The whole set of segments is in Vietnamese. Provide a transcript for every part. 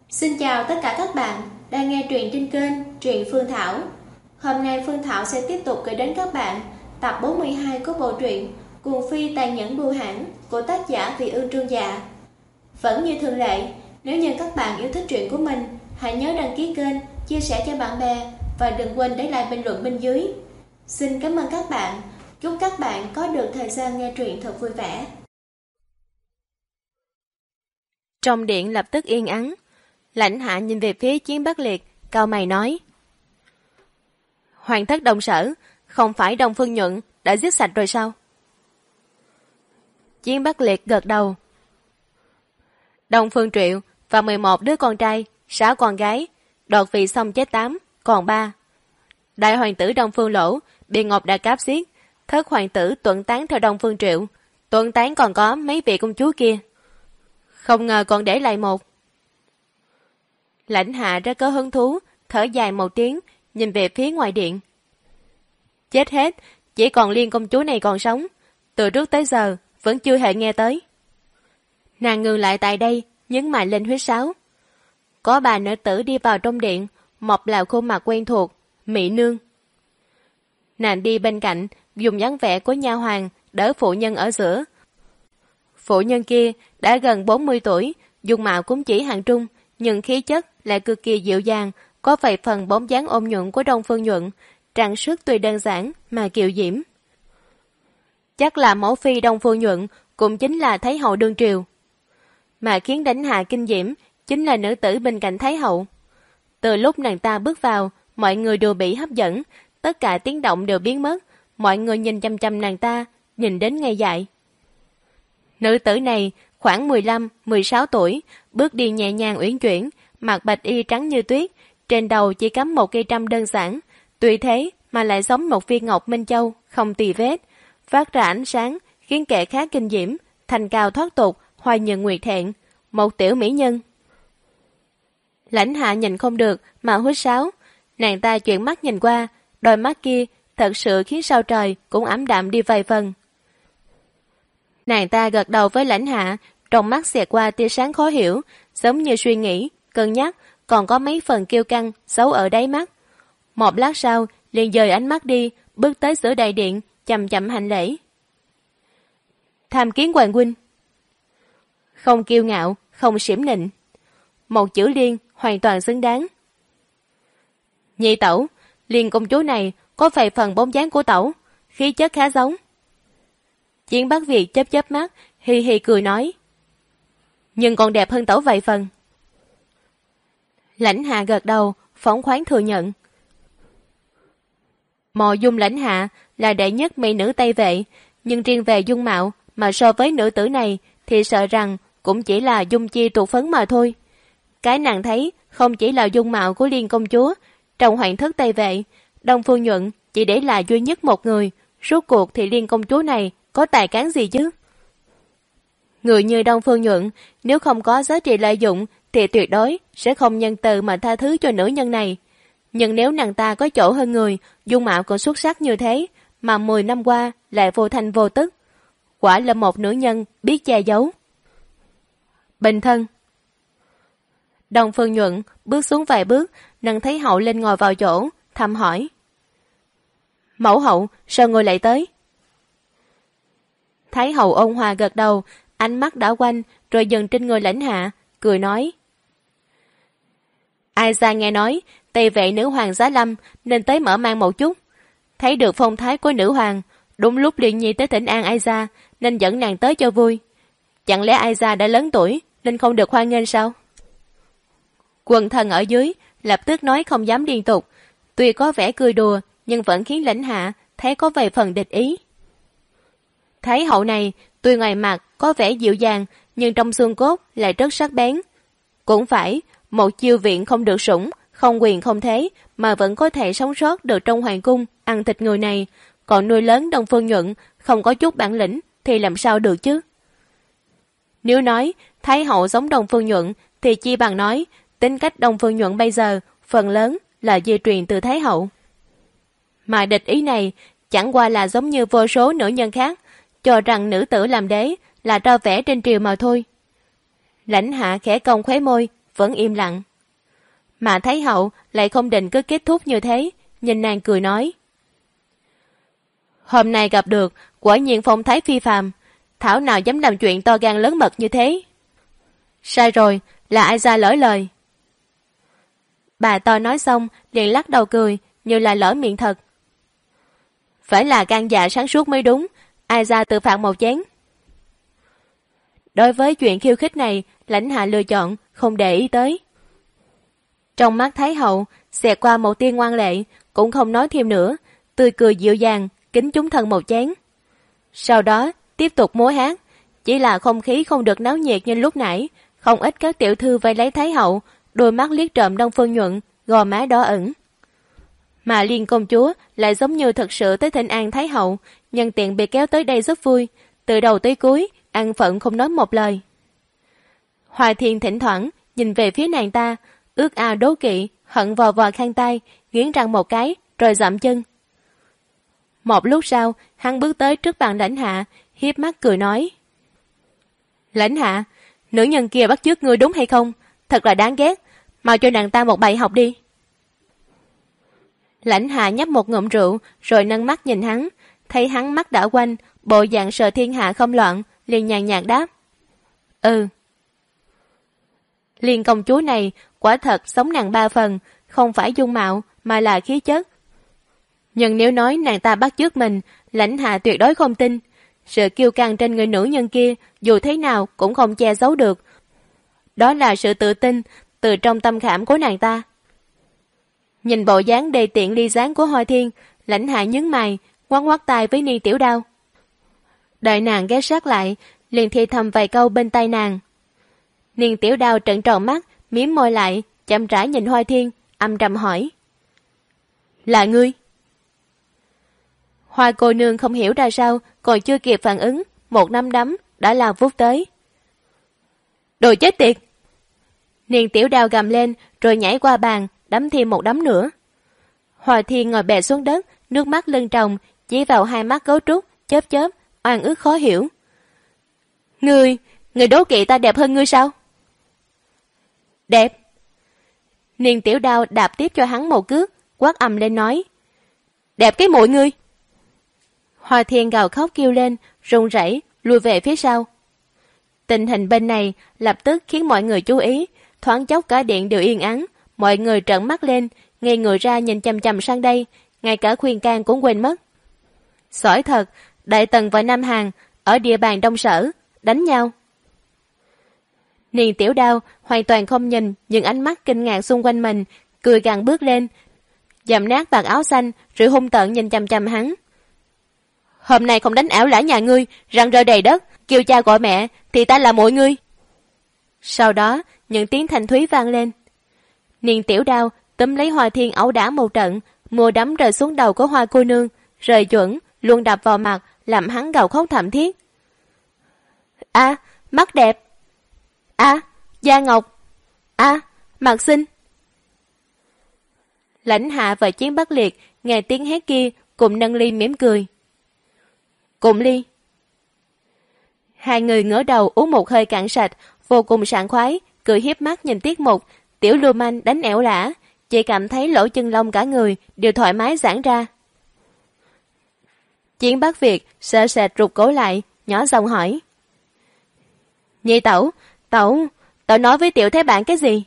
Xin chào tất cả các bạn đang nghe truyện trên kênh Truyện Phương Thảo. Hôm nay Phương Thảo sẽ tiếp tục gửi đến các bạn tập 42 của bộ truyện Cuồng Phi Tàn Nhẫn Bưu Hãn của tác giả Vị Ương Trương Dạ. Vẫn như thường lệ, nếu như các bạn yêu thích truyện của mình, hãy nhớ đăng ký kênh, chia sẻ cho bạn bè và đừng quên để lại bình luận bên dưới. Xin cảm ơn các bạn. Chúc các bạn có được thời gian nghe truyện thật vui vẻ. Trong điện lập tức yên ắng. Lãnh Hạ nhìn về phía Chiến Bắc Liệt, cau mày nói: Hoàng thất Đông Sở, không phải Đông Phương Nhuận đã giết sạch rồi sao? Chiến Bắc Liệt gật đầu. Đông Phương Triệu và 11 đứa con trai, 6 con gái, đoạt vị xong chết 8, còn 3. Đại hoàng tử Đông Phương Lỗ bị Ngọc Đà Cáp giết, thất hoàng tử tuẫn tán theo Đông Phương Triệu, tuẫn tán còn có mấy vị công chúa kia. Không ngờ còn để lại một. Lãnh Hạ rất có hứng thú, thở dài một tiếng, nhìn về phía ngoài điện. Chết hết, chỉ còn Liên công chúa này còn sống, từ trước tới giờ vẫn chưa hề nghe tới. Nàng ngừng lại tại đây, nhấn mạnh lên huýt sáo. Có bà nữ tử đi vào trong điện, mọc là khuôn mặt quen thuộc, Mỹ Nương. Nàng đi bên cạnh, dùng dáng vẻ của nha hoàn đỡ phụ nhân ở giữa. Phụ nhân kia đã gần 40 tuổi, dung mạo cũng chỉ hạng trung, nhưng khí chất lại cực kỳ dịu dàng, có vài phần bóng dáng ôn nhuận của Đông Phương Nhuận, trang sức tuy đơn giản mà kiều diễm. Chắc là mẫu phi Đông Phương Nhuận cũng chính là Thái hậu đương triều. Mà khiến Lãnh Hạ kinh diễm chính là nữ tử bên cạnh Thái hậu. Từ lúc nàng ta bước vào, mọi người đều bị hấp dẫn, tất cả tiếng động đều biến mất, mọi người nhìn chăm chăm nàng ta, nhìn đến ngây dại. Nữ tử này khoảng 15-16 tuổi, bước đi nhẹ nhàng uyển chuyển, mặc bạch y trắng như tuyết, trên đầu chỉ cắm một cây trâm đơn giản, tuy thế mà lại giống một viên ngọc minh châu, không tì vết, phát ra ánh sáng, khiến kẻ khác kinh diễm, thành cao thoát tục, hoài nhượng nguyệt thẹn, một tiểu mỹ nhân. Lãnh Hạ nhìn không được mà huýt sáo, nàng ta chuyển mắt nhìn qua, đôi mắt kia thật sự khiến sao trời cũng ảm đạm đi vài phần. Nàng ta gật đầu với Lãnh Hạ, trong mắt xẹt qua tia sáng khó hiểu, giống như suy nghĩ, cân nhắc, còn có mấy phần kiêu căng giấu ở đáy mắt. Một lát sau, liền dời ánh mắt đi, bước tới giữa đại điện, chậm chậm hành lễ. Tham kiến hoàng huynh. Không kiêu ngạo, không xiểm nịnh. Một chữ Liên hoàn toàn xứng đáng. Nhị tẩu, Liên công chúa này có vài phần bóng dáng của tẩu, khí chất khá giống. Chiến Bắc Việt chớp chớp mắt, hi hi cười nói. Nhưng còn đẹp hơn tẩu vài phần. Lãnh Hạ gật đầu, phóng khoáng thừa nhận. Mộ Dung Lãnh Hạ là đệ nhất mỹ nữ Tây Vệ, nhưng riêng về dung mạo mà so với nữ tử này thì sợ rằng cũng chỉ là dung chi tụ phấn mà thôi. Cái nàng thấy không chỉ là dung mạo của Liên công chúa, trong hoàng thất Tây Vệ, Đông Phương Nhuận chỉ để là duy nhất một người, rốt cuộc thì Liên công chúa này có tài cán gì chứ? Người như Đông Phương Nhuận nếu không có giá trị lợi dụng thì tuyệt đối sẽ không nhân từ mà tha thứ cho nữ nhân này. Nhưng nếu nàng ta có chỗ hơn người, dung mạo còn xuất sắc như thế, mà 10 năm qua lại vô thanh vô tức, quả là một nữ nhân biết che giấu. Bình thân. Đông Phương Nhuận bước xuống vài bước, nâng Thái hậu lên ngồi vào chỗ, thầm hỏi. Mẫu hậu, sao người lại tới? Thái hậu ôn hòa gật đầu, ánh mắt đảo quanh rồi dừng trên người Lãnh Hạ, cười nói. Ai ra nghe nói Tây Vệ nữ hoàng Giá Lâm nên tới mở mang một chút, thấy được phong thái của nữ hoàng, đúng lúc Liên Nhi tới thỉnh an Ai ra nên dẫn nàng tới cho vui. Chẳng lẽ Ai ra đã lớn tuổi nên không được hoan nghênh sao? Quần thần ở dưới lập tức nói không dám liên tục, tuy có vẻ cười đùa nhưng vẫn khiến Lãnh Hạ thấy có vài phần địch ý. Thái hậu này tuy ngoài mặt có vẻ dịu dàng nhưng trong xương cốt lại rất sắc bén. Cũng phải, một chiêu viện không được sủng, không quyền không thế mà vẫn có thể sống sót được trong hoàng cung ăn thịt người này, còn nuôi lớn Đông Phương Nhuận không có chút bản lĩnh thì làm sao được chứ? Nếu nói Thái hậu giống Đông Phương Nhuận thì chi bằng nói tính cách Đông Phương Nhuận bây giờ phần lớn là di truyền từ Thái hậu. Mà địch ý này chẳng qua là giống như vô số nữ nhân khác cho rằng nữ tử làm đế là ra vẻ trên triều mà thôi. Lãnh Hạ khẽ cong khóe môi, vẫn im lặng. Mà Thái hậu lại không định cứ kết thúc như thế, nhìn nàng cười nói. Hôm nay gặp được, quả nhiên phong thái phi phàm, thảo nào dám làm chuyện to gan lớn mật như thế. Sai rồi, là ai ra lỡ lời. Bà to nói xong, liền lắc đầu cười, như là lỡ miệng thật. Phải là gan dạ sáng suốt mới đúng, ai ra tự phạt một chén. Đối với chuyện khiêu khích này, Lãnh Hạ lựa chọn không để ý tới. Trong mắt Thái hậu xẹt qua một tia ngoan lệ, cũng không nói thêm nữa, tươi cười dịu dàng kính chúng thân một chén. Sau đó tiếp tục múa hát, chỉ là không khí không được náo nhiệt như lúc nãy, không ít các tiểu thư vây lấy Thái hậu, đôi mắt liếc trộm Đông Phương Nhuận, gò má đỏ ửng. Mà Liên công chúa lại giống như thật sự tới thỉnh an Thái hậu, nhân tiện bị kéo tới đây rất vui, từ đầu tới cuối an phận không nói một lời. Hoài Thiên thỉnh thoảng nhìn về phía nàng ta, ước ao đố kỵ, hận vò vò khăn tay, nghiến răng một cái, rồi dậm chân. Một lúc sau, hắn bước tới trước bàn Lãnh Hạ, hiếp mắt cười nói. Lãnh Hạ, nữ nhân kia bắt chước ngươi đúng hay không? Thật là đáng ghét, mau cho nàng ta một bài học đi. Lãnh Hạ nhấp một ngụm rượu, rồi nâng mắt nhìn hắn, thấy hắn mắt đảo quanh, bộ dạng sợ thiên hạ không loạn, liền nhàn nhạt đáp. Ừ. Liên công chúa này quả thật sống nàng ba phần, không phải dung mạo mà là khí chất. Nhưng nếu nói nàng ta bắt chước mình, Lãnh Hạ tuyệt đối không tin. Sự kiêu căng trên người nữ nhân kia dù thế nào cũng không che giấu được. Đó là sự tự tin từ trong tâm khảm của nàng ta. Nhìn bộ dáng đầy tiện ly dáng của Hoài Thiên, Lãnh Hạ nhướng mày, ngoắc ngoắc tai với Niên Tiểu Đao. Đợi nàng ghé sát lại, liền thì thầm vài câu bên tai nàng. Niên Tiểu Đao trợn tròn mắt, mím môi lại, chậm rãi nhìn Hoài Thiên, âm trầm hỏi. Là ngươi? Hoa cô nương không hiểu ra sao, còn chưa kịp phản ứng, một nắm đấm đã lao vút tới. Đồ chết tiệt! Niên Tiểu Đao gầm lên, rồi nhảy qua bàn, đấm thêm một đấm nữa. Hoài Thiên ngồi bệt xuống đất, nước mắt lưng tròng, chỉ vào hai mắt gấu trúc, chớp chớp, oan ức khó hiểu. Người đố kỵ ta đẹp hơn ngươi sao? Đẹp. Niên Tiểu Đao đạp tiếp cho hắn một cước, quát ầm lên nói. Đẹp cái mũi ngươi! Hoài Thiên gào khóc kêu lên, run rẩy lùi về phía sau. Tình hình bên này lập tức khiến mọi người chú ý, thoáng chốc cả điện đều yên ắng, mọi người trợn mắt lên, ngây người ra nhìn chằm chằm sang đây, ngay cả khuyên can cũng quên mất. Sỏi thật, Đại Tần và Nam Hàn ở địa bàn Đông Sở đánh nhau. Niên Tiểu Đao hoàn toàn không nhìn những ánh mắt kinh ngạc xung quanh mình, cười gằn bước lên, dậm nát vạt áo xanh rồi hung tợn nhìn chằm chằm hắn. Hôm nay không đánh ảo lã nhà ngươi, răng rơi đầy đất, kêu cha gọi mẹ thì ta là muội ngươi. Sau đó những tiếng thanh thúy vang lên. Niên Tiểu Đao túm lấy Hoài Thiên ẩu đả một trận, mùa đấm rơi xuống đầu của Hoa cô nương, rời chuẩn luôn đập vào mặt, làm hắn gào khóc thảm thiết. A, mắt đẹp. A, da ngọc. A, mặt xinh. Lãnh Hạ và Chiến Bắc Liệt nghe tiếng hét kia cùng nâng ly mỉm cười. Cùng ly. Hai người ngửa đầu uống một hơi cạn sạch, vô cùng sảng khoái, cười hiếp mắt nhìn tiết mục tiểu lưu manh đánh ẻo lả, chỉ cảm thấy lỗ chân lông cả người đều thoải mái giãn ra. Chiến Bắc Việt sợ sệt rụt cổ lại, nhỏ giọng hỏi. Nhị tẩu, tẩu nói với tiểu thế bạn cái gì?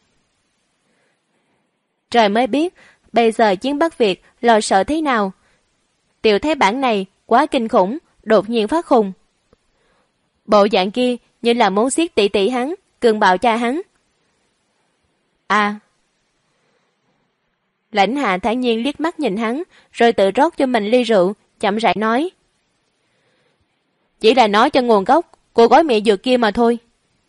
Trời mới biết, bây giờ Chiến Bắc Việt lo sợ thế nào. Tiểu thế bản này quá kinh khủng, đột nhiên phát khùng. Bộ dạng kia như là muốn siết tỷ tỷ hắn, cường bạo cha hắn. À. Lãnh Hạ thản nhiên liếc mắt nhìn hắn, rồi tự rót cho mình ly rượu, chậm rãi nói. Chỉ là nói cho nguồn gốc của gói mẹ dược kia mà thôi.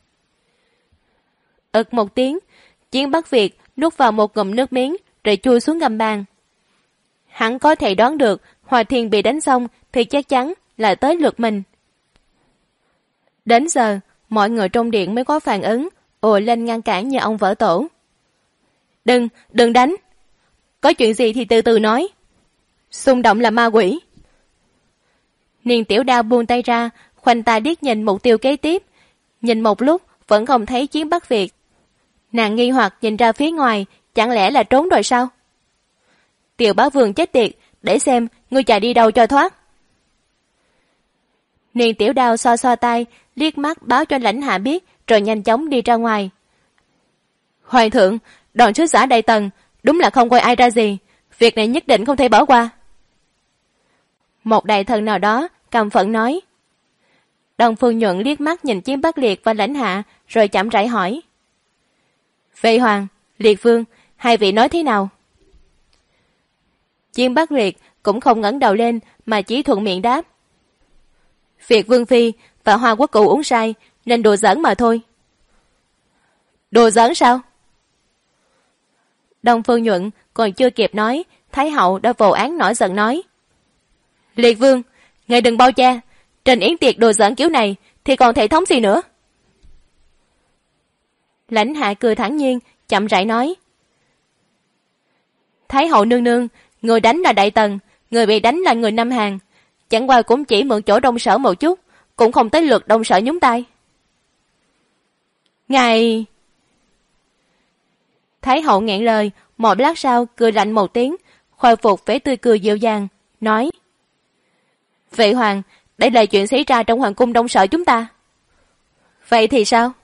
Ực một tiếng, Chiến Bắc Việt nuốt vào một ngụm nước miếng, rồi chui xuống gầm bàn. Hắn có thể đoán được Hoài Thiên bị đánh xong thì chắc chắn là tới lượt mình. Đến giờ, mọi người trong điện mới có phản ứng, ồ lên ngăn cản như ông vỡ tổ. Đừng đánh. Có chuyện gì thì từ từ nói. Xung động là ma quỷ. Niên Tiểu Đao buông tay ra, khoanh tay điếc nhìn mục tiêu kế tiếp. Nhìn một lúc vẫn không thấy Chiến Bắc Việt. Nàng nghi hoặc nhìn ra phía ngoài, chẳng lẽ là trốn rồi sao? Tiểu Bá Vương chết tiệt, để xem ngươi chạy đi đâu cho thoát. Niên Tiểu Đao xoa xoa tay, liếc mắt báo cho Lãnh Hạ biết, rồi nhanh chóng đi ra ngoài. Hoàng thượng, đoàn sứ giả Đại Tần đúng là không coi ai ra gì, việc này nhất định không thể bỏ qua. Một đại thần nào đó căm phẫn nói. Đông Phương Nhuận liếc mắt nhìn Chiến Bắc Liệt và Lãnh Hạ, rồi chậm rãi hỏi. Vệ Hoàng, Liệt Vương, hai vị nói thế nào? Chiến Bắc Liệt cũng không ngẩng đầu lên mà chỉ thuận miệng đáp. Việc Vương Phi và Hoa Quốc Cụ uống say nên đùa giỡn mà thôi. Đùa giỡn sao? Đông Phương Nhuận còn chưa kịp nói, Thái hậu đã vồ án nổi giận nói. Liệt Vương, ngài đừng bao che, trên yến tiệc đùa giỡn kiểu này thì còn thể thống gì nữa. Lãnh Hạ cười thản nhiên, chậm rãi nói. Thái hậu nương nương, người đánh là Đại Tần, người bị đánh là người Nam Hàn. Chẳng qua cũng chỉ mượn chỗ Đông Sở một chút, cũng không tới lượt Đông Sở nhúng tay. Ngài... Thái hậu nghẹn lời, một lát sau cười lạnh một tiếng, khôi phục vẻ tươi cười dịu dàng, nói. Vệ Hoàng, đây là chuyện xảy ra trong hoàng cung Đông Sở chúng ta. Vậy thì sao?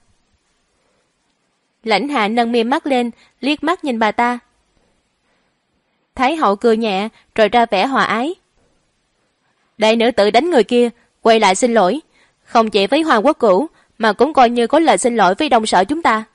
Lãnh Hạ nâng mi mắt lên, liếc mắt nhìn bà ta. Thái hậu cười nhẹ, rồi ra vẻ hòa ái. Đại nữ tự đánh người kia, quay lại xin lỗi, không chỉ với Hoàng Quốc Cửu, mà cũng coi như có lời xin lỗi với Đông Sở chúng ta.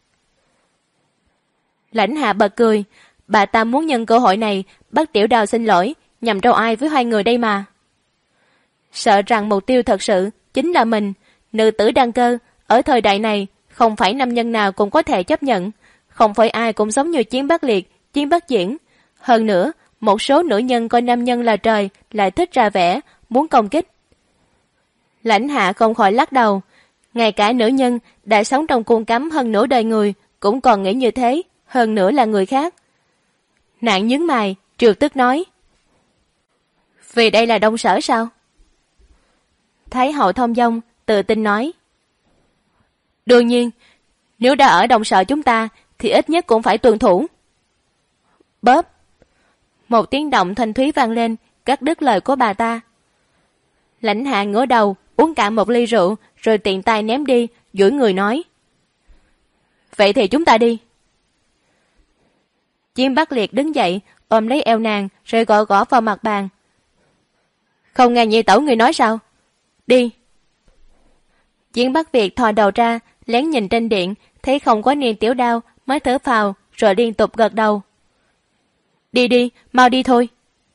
Lãnh Hạ bật cười, bà ta muốn nhân cơ hội này bắt Tiểu Đao xin lỗi, nhằm trâu ai với hai người đây mà. Sợ rằng mục tiêu thật sự chính là mình, nữ tử đăng cơ, ở thời đại này không phải nam nhân nào cũng có thể chấp nhận, không phải ai cũng giống như Chiến Bắc Liệt, Chiến Bắc Diễn. Hơn nữa, một số nữ nhân coi nam nhân là trời lại thích ra vẻ, muốn công kích. Lãnh Hạ không khỏi lắc đầu, ngay cả nữ nhân đã sống trong cung cấm hơn nửa đời người cũng còn nghĩ như thế, hơn nữa là người khác. Nàng nhướng mày, trêu tức nói. Vì đây là Đông Sở sao? Thái hậu thông dong, tự tin nói. Đương nhiên, nếu đã ở Đông Sở chúng ta thì ít nhất cũng phải tuân thủ. Bóp. Một tiếng động thanh thúy vang lên, cắt đứt lời của bà ta. Lãnh Hạ ngửa đầu, uống cạn một ly rượu, rồi tiện tay ném đi, duỗi người nói. Vậy thì chúng ta đi. Chiến Bắc Liệt đứng dậy, ôm lấy eo nàng, rồi gõ gõ vào mặt bàn. Không nghe nhị tẩu người nói sao? Đi. Chiến Bắc Việt thò đầu ra, lén nhìn trên điện, thấy không có Niên Tiểu Đao, mới thở phào, rồi liên tục gật đầu. Đi đi, mau đi thôi.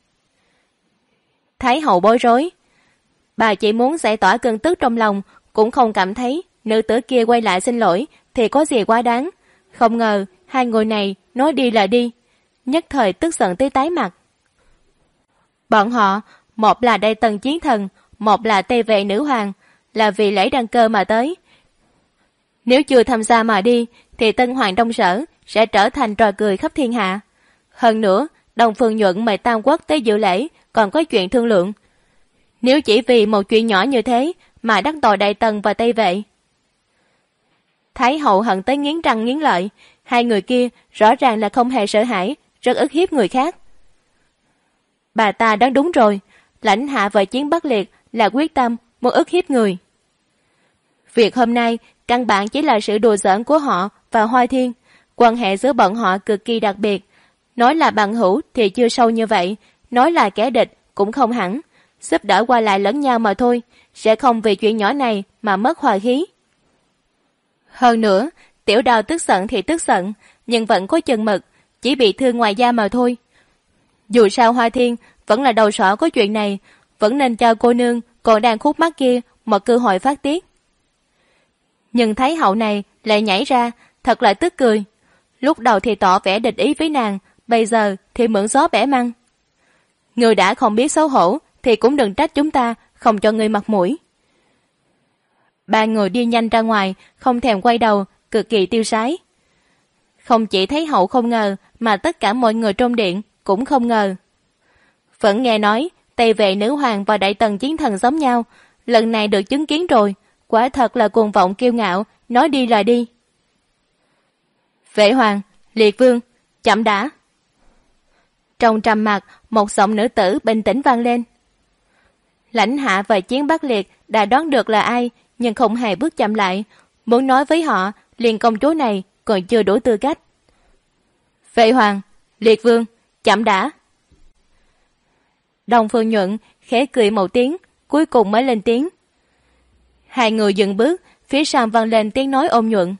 Thái hậu bối rối. Bà chỉ muốn giải tỏa cơn tức trong lòng, cũng không cảm thấy nữ tử kia quay lại xin lỗi thì có gì quá đáng. Không ngờ hai người này nói đi là đi, nhất thời tức giận tới tái mặt. Bọn họ, một là Đại Tần chiến thần, một là Tây Vệ nữ hoàng, là vì lễ đăng cơ mà tới. Nếu chưa tham gia mà đi, thì Tân Hoàng Đông Sở sẽ trở thành trò cười khắp thiên hạ. Hơn nữa, Đông Phương Nhuận mời Tam Quốc tới dự lễ, còn có chuyện thương lượng. Nếu chỉ vì một chuyện nhỏ như thế mà đắc tội Đại Tần và Tây Vệ. Thái hậu hận tới nghiến răng nghiến lợi, hai người kia rõ ràng là không hề sợ hãi, rất ức hiếp người khác. Bà ta đoán đúng rồi, Lãnh Hạ và Chiến Bắc Liệt là quyết tâm muốn ức hiếp người. Việc hôm nay căn bản chỉ là sự đùa giỡn của họ và Hoa Thiên, quan hệ giữa bọn họ cực kỳ đặc biệt. Nói là bằng hữu thì chưa sâu như vậy, nói là kẻ địch cũng không hẳn, giúp đỡ qua lại lẫn nhau mà thôi, sẽ không vì chuyện nhỏ này mà mất hòa khí. Hơn nữa, Tiểu Đao tức giận thì tức giận, nhưng vẫn có chừng mực, chỉ bị thương ngoài da mà thôi. Dù sao Hoa Thiên vẫn là đầu sỏ của chuyện này, vẫn nên cho cô nương còn đang khúc mắc kia một cơ hội phát tiết. Nhưng Thái hậu này lại nhảy ra, thật là tức cười. Lúc đầu thì tỏ vẻ địch ý với nàng, bây giờ thì mượn gió bẻ măng. Người đã không biết xấu hổ thì cũng đừng trách chúng ta không cho người mặt mũi. Ba người đi nhanh ra ngoài, không thèm quay đầu, cực kỳ tiêu sái. Không chỉ Thái hậu không ngờ, mà tất cả mọi người trong điện cũng không ngờ. Vẫn nghe nói Tây Vệ nữ hoàng và Đại Tần chiến thần giống nhau, lần này được chứng kiến rồi, quả thật là cuồng vọng kiêu ngạo, nói đi là đi. Vệ hoàng, liệt vương, chậm đã. Trong trầm mặc, một giọng nữ tử bình tĩnh vang lên. Lãnh Hạ và Chiến Bắc Liệt đã đoán được là ai, nhưng không hề bước chậm lại, muốn nói với họ liền công chúa này còn chưa đủ tư cách. Vệ hoàng, liệt vương, chậm đã. Đông Phương Nhuận khẽ cười một tiếng, cuối cùng mới lên tiếng. Hai người dừng bước, phía sau vang lên tiếng nói ôn nhuận.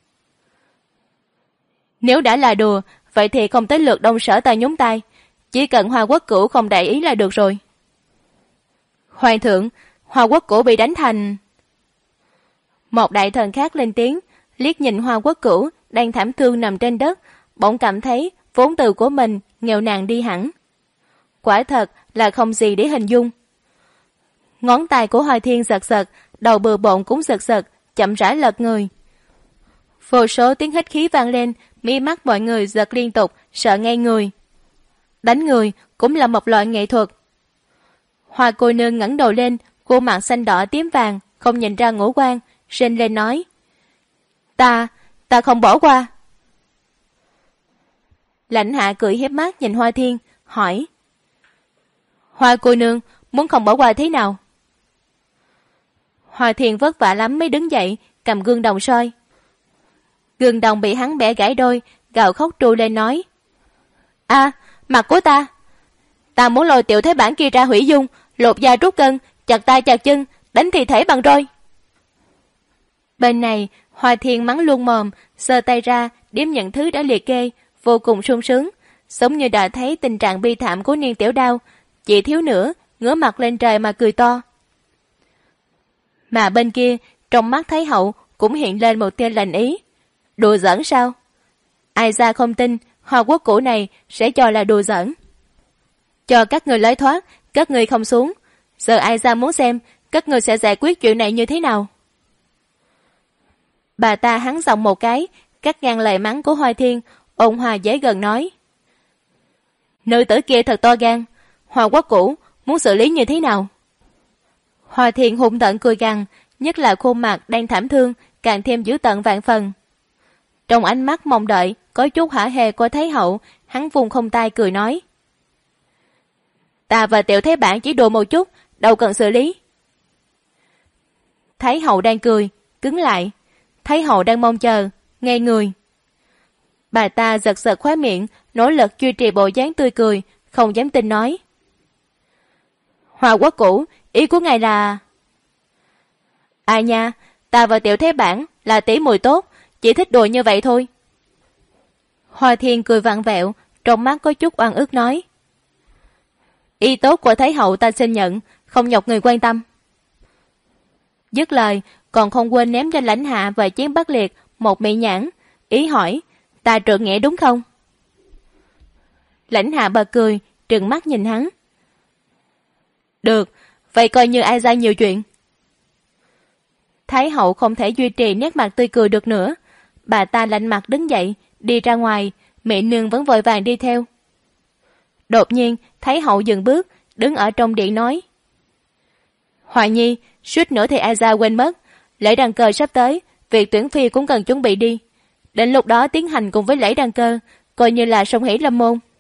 Nếu đã là đùa, vậy thì không tới lượt Đông Sở ta nhúng tay, chỉ cần Hoa Quốc Cửu không để ý là được rồi. Hoàng thượng, Hoa Quốc Cửu bị đánh thành... Một đại thần khác lên tiếng, liếc nhìn Hoa Quốc Cửu đang thảm thương nằm trên đất, bỗng cảm thấy vốn từ của mình nghèo nàn đi hẳn. Quả thật là không gì để hình dung. Ngón tay của Hoài Thiên giật giật, đầu bừa bộn cũng giật giật, chậm rãi lật người. Vô số tiếng hít khí vang lên, mí mắt mọi người giật liên tục, sợ ngay người. Đánh người cũng là một loại nghệ thuật. Hoa cô nương ngẩng đầu lên, khuôn mặt xanh đỏ tím vàng, không nhìn ra ngũ quan, rên lên nói. Ta không bỏ qua. Lãnh Hạ cười hiếp mắt nhìn Hoa Thiên, hỏi. Hoa cô nương muốn không bỏ qua thế nào? Hoa Thiên vất vả lắm mới đứng dậy, cầm gương đồng soi. Gương đồng bị hắn bẻ gãy đôi, gào khóc tru lên nói. Mặt của ta! Ta muốn lôi Tiểu Thế Bản kia ra hủy dung, lột da rút cân, chặt tay chặt chân, đánh thi thể bằng roi. Bên này, Hoa Thiên mắng luôn mồm, giơ tay ra, điếm những thứ đã liệt kê, vô cùng sung sướng, giống như đã thấy tình trạng bi thảm của Niên Tiểu Đao, chỉ thiếu nữa, ngửa mặt lên trời mà cười to. Mà bên kia, trong mắt Thái hậu cũng hiện lên một tia lành ý. Đùa giỡn sao? Ai ra không tin, Hoa Quốc Cửu này sẽ cho là đùa giỡn. Cho các người lối thoát, các người không xuống. Giờ ai ra muốn xem, các người sẽ giải quyết chuyện này như thế nào? Bà ta hắn giọng một cái, cắt ngang lời mắng của Hoa Thiên, ôn hòa dễ gần nói. Nữ tử kia thật to gan, Hoa Quốc Cửu muốn xử lý như thế nào? Hoa Thiên hung tợn cười gằn, nhất là khuôn mặt đang thảm thương, càng thêm dữ tợn vạn phần. Trong ánh mắt mong đợi, có chút hả hê của Thái hậu, hắn vung không tay cười nói. Ta và Tiểu Thế Bản chỉ đùa một chút, đâu cần xử lý. Thái hậu đang cười, cứng lại. Thái hậu đang mong chờ, nghe người. Bà ta giật giật khóe miệng, nỗ lực duy trì bộ dáng tươi cười, không dám tin nói. Hoa Quốc Cửu, ý của ngài là... Ai nha, ta và Tiểu Thế Bản là tỷ muội tốt, chỉ thích đùa như vậy thôi. Hoa Thiên cười vặn vẹo, trong mắt có chút oan ức nói. Ý tốt của Thái hậu ta xin nhận, không nhọc người quan tâm. Dứt lời, còn không quên ném cho Lãnh Hạ và Chiến Bắc Liệt một mỹ nhãn, ý hỏi, ta trượng nghĩa đúng không? Lãnh Hạ bật cười, trừng mắt nhìn hắn. Được, vậy coi như ai ra nhiều chuyện. Thái hậu không thể duy trì nét mặt tươi cười được nữa. Bà ta lạnh mặt đứng dậy, đi ra ngoài, Mỹ nương vẫn vội vàng đi theo. Đột nhiên, Thái hậu dừng bước, đứng ở trong điện nói. Hoài Nhi, suýt nữa thì ai ra quên mất. Lễ đăng cơ sắp tới, việc tuyển phi cũng cần chuẩn bị đi. Đến lúc đó tiến hành cùng với lễ đăng cơ, coi như là song hỷ lâm môn.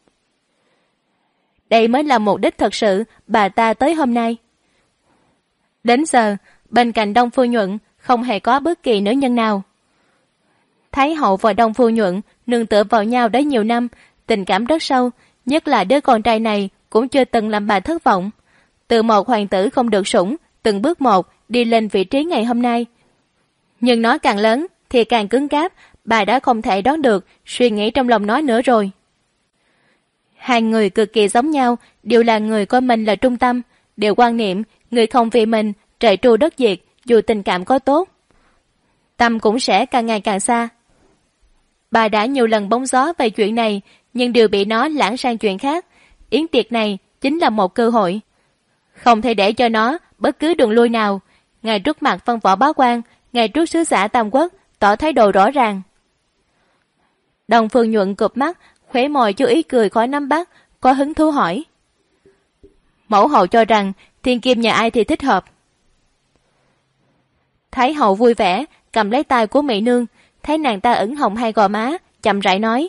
Đây mới là mục đích thật sự bà ta tới hôm nay. Đến giờ, bên cạnh Đông Phương Nhuận không hề có bất kỳ nữ nhân nào. Thái hậu và Đông Phương Nhuận nương tựa vào nhau đã nhiều năm, tình cảm rất sâu, nhất là đứa con trai này cũng chưa từng làm bà thất vọng. Từ một hoàng tử không được sủng, từng bước một đi lên vị trí ngày hôm nay. Nhưng nó càng lớn thì càng cứng cáp, bà đã không thể đoán được suy nghĩ trong lòng nó nữa rồi. Hai người cực kỳ giống nhau, đều là người coi mình là trung tâm, đều quan niệm người không vì mình trời tru đất diệt, dù tình cảm có tốt, tâm cũng sẽ càng ngày càng xa. Bà đã nhiều lần bóng gió về chuyện này, nhưng đều bị nó lãng sang chuyện khác. Yến tiệc này chính là một cơ hội, không thể để cho nó bất cứ đường lui nào. Ngay trước mặt Văn Võ Bá Quan, ngay trước sứ giả Tam Quốc, tỏ thái độ rõ ràng. Đông Phương Nhuận cụp mắt, khóe môi chú ý cười khỏi nắm bắt, có hứng thú hỏi. Mẫu hậu cho rằng thiên kim nhà ai thì thích hợp? Thái hậu vui vẻ, cầm lấy tay của Mỹ nương, thấy nàng ta ửng hồng hai gò má, chậm rãi nói: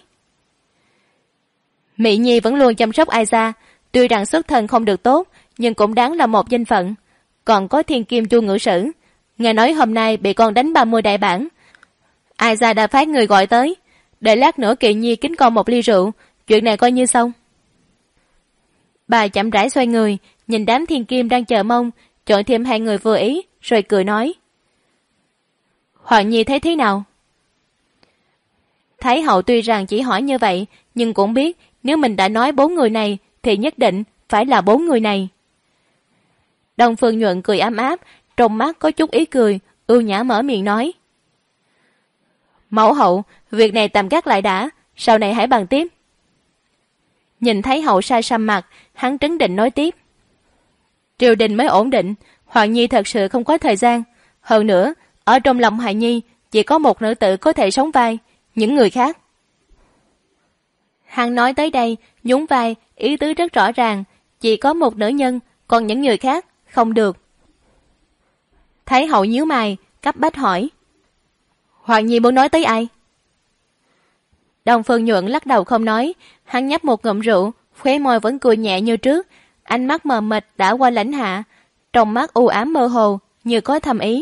Mỹ Nhi vẫn luôn chăm sóc Ai Gia, tuy rằng xuất thân không được tốt, nhưng cũng đáng là một danh phận. Còn có thiên kim Chu ngự sử, nghe nói hôm nay bị con đánh 30 đại bản. Ai Gia đã phái người gọi tới, để lát nữa Kỳ Nhi kính con một ly rượu, chuyện này coi như xong. Bà chậm rãi xoay người, nhìn đám thiên kim đang chờ mong, chọn thêm hai người vừa ý, rồi cười nói: Hoàng Nhi thấy thế nào? Thái hậu tuy rằng chỉ hỏi như vậy, nhưng cũng biết nếu mình đã nói 4 người này thì nhất định phải là 4 người này. Đông Phương Nhuận cười ấm áp, trong mắt có chút ý cười, ưu nhã mở miệng nói: Mẫu hậu, việc này tạm gác lại đã, sau này hãy bàn tiếp. Nhìn Thái hậu sa sầm mặt, hắn trấn định nói tiếp: Triều đình mới ổn định, Hoàng Nhi thật sự không có thời gian. Hơn nữa, ở trong lòng Hoàng Nhi chỉ có một nữ tử có thể sống vai, những người khác. Hắn nói tới đây, nhún vai, ý tứ rất rõ ràng, chỉ có một nữ nhân, còn những người khác không được. Thái hậu nhíu mày, cấp bách hỏi: Hoàng Nhi muốn nói tới ai? Đông Phương Nhuận lắc đầu không nói, hắn nhấp một ngụm rượu, khóe môi vẫn cười nhẹ như trước, ánh mắt mờ mịt đã qua Lãnh Hạ, trong mắt u ám mơ hồ, như có thầm ý.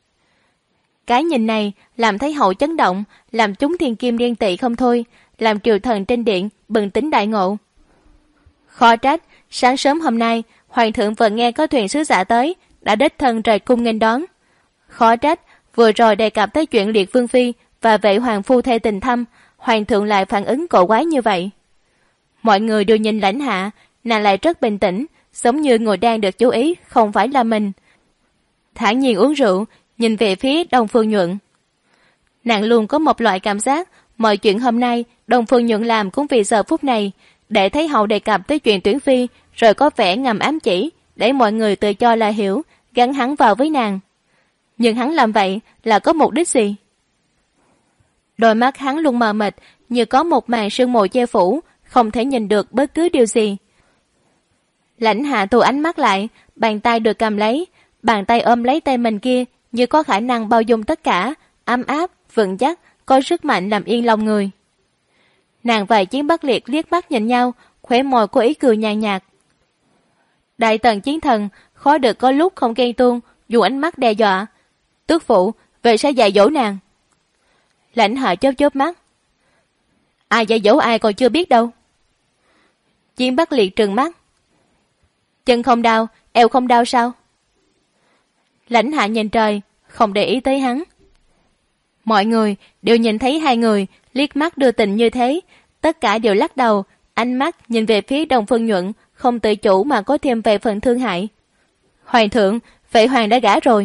Cái nhìn này làm Thái hậu chấn động, làm chúng thiên kim ghen tị không thôi, làm triều thần trên điện bừng tỉnh đại ngộ. Khó trách, sáng sớm hôm nay, Hoàng thượng vừa nghe có thuyền sứ giả tới, đã đích thân rời cung nghênh đón. Khó trách, vừa rồi đề cập tới chuyện Liệt Vương Phi và Vệ Hoàng Phu thê tình thâm, Hoàng thượng lại phản ứng cổ quái như vậy. Mọi người đều nhìn Lãnh Hạ, nàng lại rất bình tĩnh, giống như người đang được chú ý, không phải là mình. Thản nhiên uống rượu, nhìn về phía Đông Phương Nhuận. Nàng luôn có một loại cảm giác, mọi chuyện hôm nay Đông Phương Nhuận làm cũng vì giờ phút này, để thấy hậu đề cập tới chuyện tuyển phi, rồi có vẻ ngầm ám chỉ, để mọi người tự cho là hiểu, gắn hắn vào với nàng. Nhưng hắn làm vậy là có mục đích gì? Đôi mắt hắn luôn mờ mịt, như có một màn sương mù che phủ, không thể nhìn được bất cứ điều gì. Lãnh Hạ thu ánh mắt lại, bàn tay được cầm lấy, bàn tay ôm lấy tay mình kia, như có khả năng bao dung tất cả, ấm áp, vững chắc, có sức mạnh làm yên lòng người. Nàng và Chiến Bắc Liệt liếc mắt nhìn nhau, khóe môi có ý cười nhàn nhạt. Đại tần chiến thần khó được có lúc không ghen tuông, dùng ánh mắt đe dọa. Tước phụ, về sẽ dạy dỗ nàng. Lãnh Hạ chớp chớp mắt. Ai dạy dỗ ai còn chưa biết đâu. Chiến Bắc Liệt trừng mắt. Chân không đau, eo không đau sao? Lãnh Hạ nhìn trời, không để ý tới hắn. Mọi người đều nhìn thấy hai người liếc mắt đưa tình như thế, tất cả đều lắc đầu, ánh mắt nhìn về phía Đông Phương Nhuận, không tự chủ mà có thêm vài phần thương hại. Hoàng thượng, Vệ Hoàng đã gả rồi.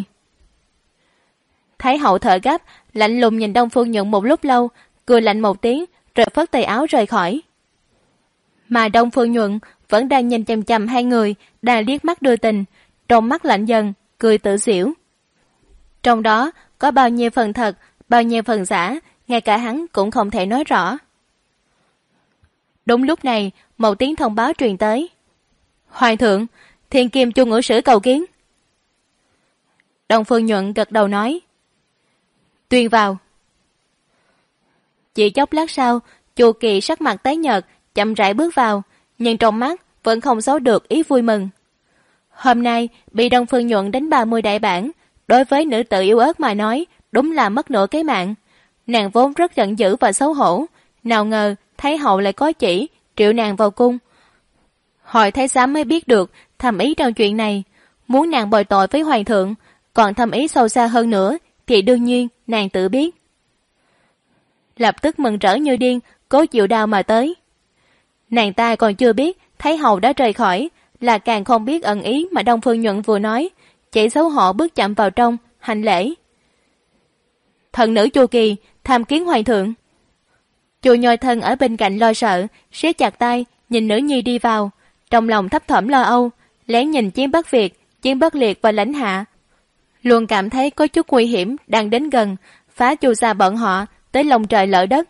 Thái hậu thở gấp, lạnh lùng nhìn Đông Phương Nhuận một lúc lâu, cười lạnh một tiếng, rồi phất tay áo rời khỏi. Mà Đông Phương Nhuận vẫn đang nhìn chằm chằm hai người, đang liếc mắt đưa tình, trong mắt lạnh dần, cười tự giễu. Trong đó có bao nhiêu phần thật, bao nhiêu phần giả, ngay cả hắn cũng không thể nói rõ. Đúng lúc này, một tiếng thông báo truyền tới. Hoàng thượng, Thiên Kim Chu ngự sử cầu kiến. Đông Phương Nhuận gật đầu nói. Tuyên vào. Chỉ chốc lát sau, Chu Kỳ sắc mặt tái nhợt, chậm rãi bước vào, nhưng trong mắt vẫn không giấu được ý vui mừng. Hôm nay bị Đông Phương Nhuận đánh 30 đại bản, đối với nữ tử yếu ớt mà nói, đúng là mất nửa cái mạng. Nàng vốn rất giận dữ và xấu hổ, nào ngờ Thái hậu lại có chỉ triệu nàng vào cung. Hỏi Thái giám mới biết được thầm ý trong chuyện này, muốn nàng bồi tội với hoàng thượng, còn thầm ý sâu xa hơn nữa thì đương nhiên nàng tự biết. Lập tức mừng rỡ như điên, cố chịu đau mà tới. Nàng ta còn chưa biết Thái hậu đã rời khỏi, là càng không biết ẩn ý mà Đông Phương Nhuận vừa nói, chỉ xấu hổ bước chậm vào trong, hành lễ. Thần nữ Chu Kỳ tham kiến hoàng thượng. Chu Nhồi Thân ở bên cạnh lo sợ, siết chặt tay nhìn nữ nhi đi vào, trong lòng thấp thỏm lo âu, lén nhìn Chiến Bắc Việt, Chiến Bắc Liệt và Lãnh Hạ, luôn cảm thấy có chút nguy hiểm đang đến gần, phá Chu gia bọn họ tới lòng trời lở đất.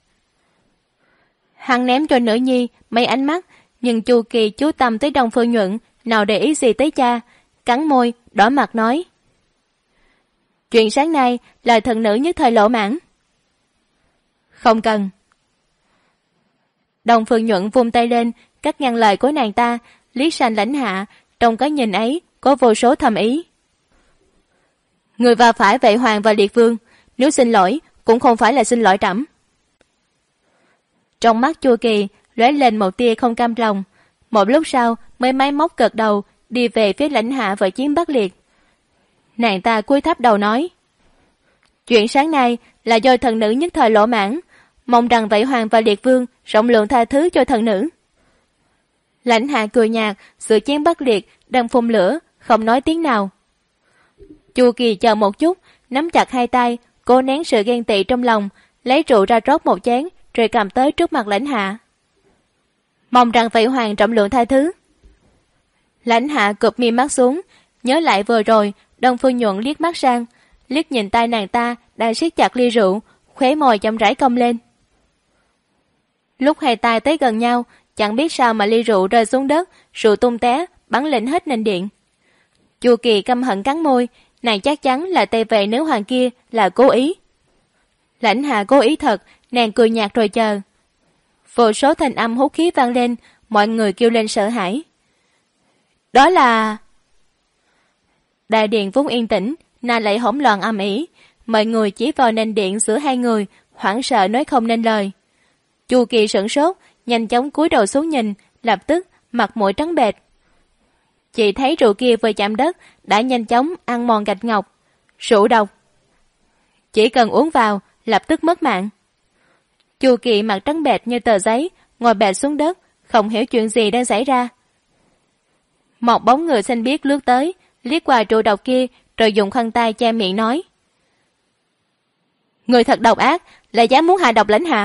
Hắn ném cho nữ nhi mấy ánh mắt, nhưng Chu Kỳ chú tâm tới Đông Phương Nhuận, nào để ý gì tới cha, cắn môi, đỏ mặt nói. Chuyện sáng nay là thần nữ nhất thời lộ mãn. Không cần. Đông Phương Nhuận vung tay lên, cắt ngang lời của nàng ta, liếc sang Lãnh Hạ, trong cái nhìn ấy có vô số thầm ý. Người va phải Vệ Hoàng và Liệt Vương, nếu xin lỗi cũng không phải là xin lỗi trẫm. Trong mắt Chu Kỳ lóe lên một tia không cam lòng, một lúc sau mới máy móc gật đầu đi về phía Lãnh Hạ và Chiến Bắc Liệt. Nàng ta cúi thấp đầu nói: chuyện sáng nay là do thần nữ nhất thời lỗ mãn, mong rằng Vệ Hoàng và Liệt Vương rộng lượng tha thứ cho thần nữ. Lãnh Hạ cười nhạt, sự Chiến Bắc Liệt đang phun lửa, không nói tiếng nào. Chu Kỳ chờ một chút, nắm chặt hai tay, cố nén sự ghen tị trong lòng, lấy rượu ra rót một chén, rồi cầm tới trước mặt Lãnh Hạ. Mong rằng Vệ Hoàng rộng lượng tha thứ. Lãnh Hạ cụp mi mắt xuống, nhớ lại vừa rồi Đông Phương Nhuận liếc mắt sang, liếc nhìn tay nàng ta đang siết chặt ly rượu, khóe môi chậm rãi cong lên. Lúc hai tay tới gần nhau, chẳng biết sao mà ly rượu rơi xuống đất, rượu tung té, bắn lên hết nền điện. Chu Kỳ căm hận cắn môi, nàng chắc chắn là tay vệ nữ hoàng kia là cố ý. Lãnh Hạ cố ý thật, nàng cười nhạt rồi chờ. Vô số thanh âm hút khí vang lên, mọi người kêu lên sợ hãi. Đó là... Đại điện vốn yên tĩnh, nay lại hỗn loạn ầm ĩ, mọi người chỉ vào nền điện giữa hai người, hoảng sợ nói không nên lời. Chu Kỳ sửng sốt, nhanh chóng cúi đầu xuống nhìn, lập tức mặt mũi trắng bệch. Chị thấy rượu kia vừa chạm đất đã nhanh chóng ăn mòn gạch ngọc. Rượu độc, chỉ cần uống vào lập tức mất mạng. Chu Kỳ mặt trắng bệch như tờ giấy, ngồi bệt xuống đất, không hiểu chuyện gì đang xảy ra. Một bóng người xanh biếc lướt tới, liếc qua rượu độc kia, rồi dùng khăn tay che miệng nói: người thật độc ác, lại dám muốn hạ độc Lãnh Hạ.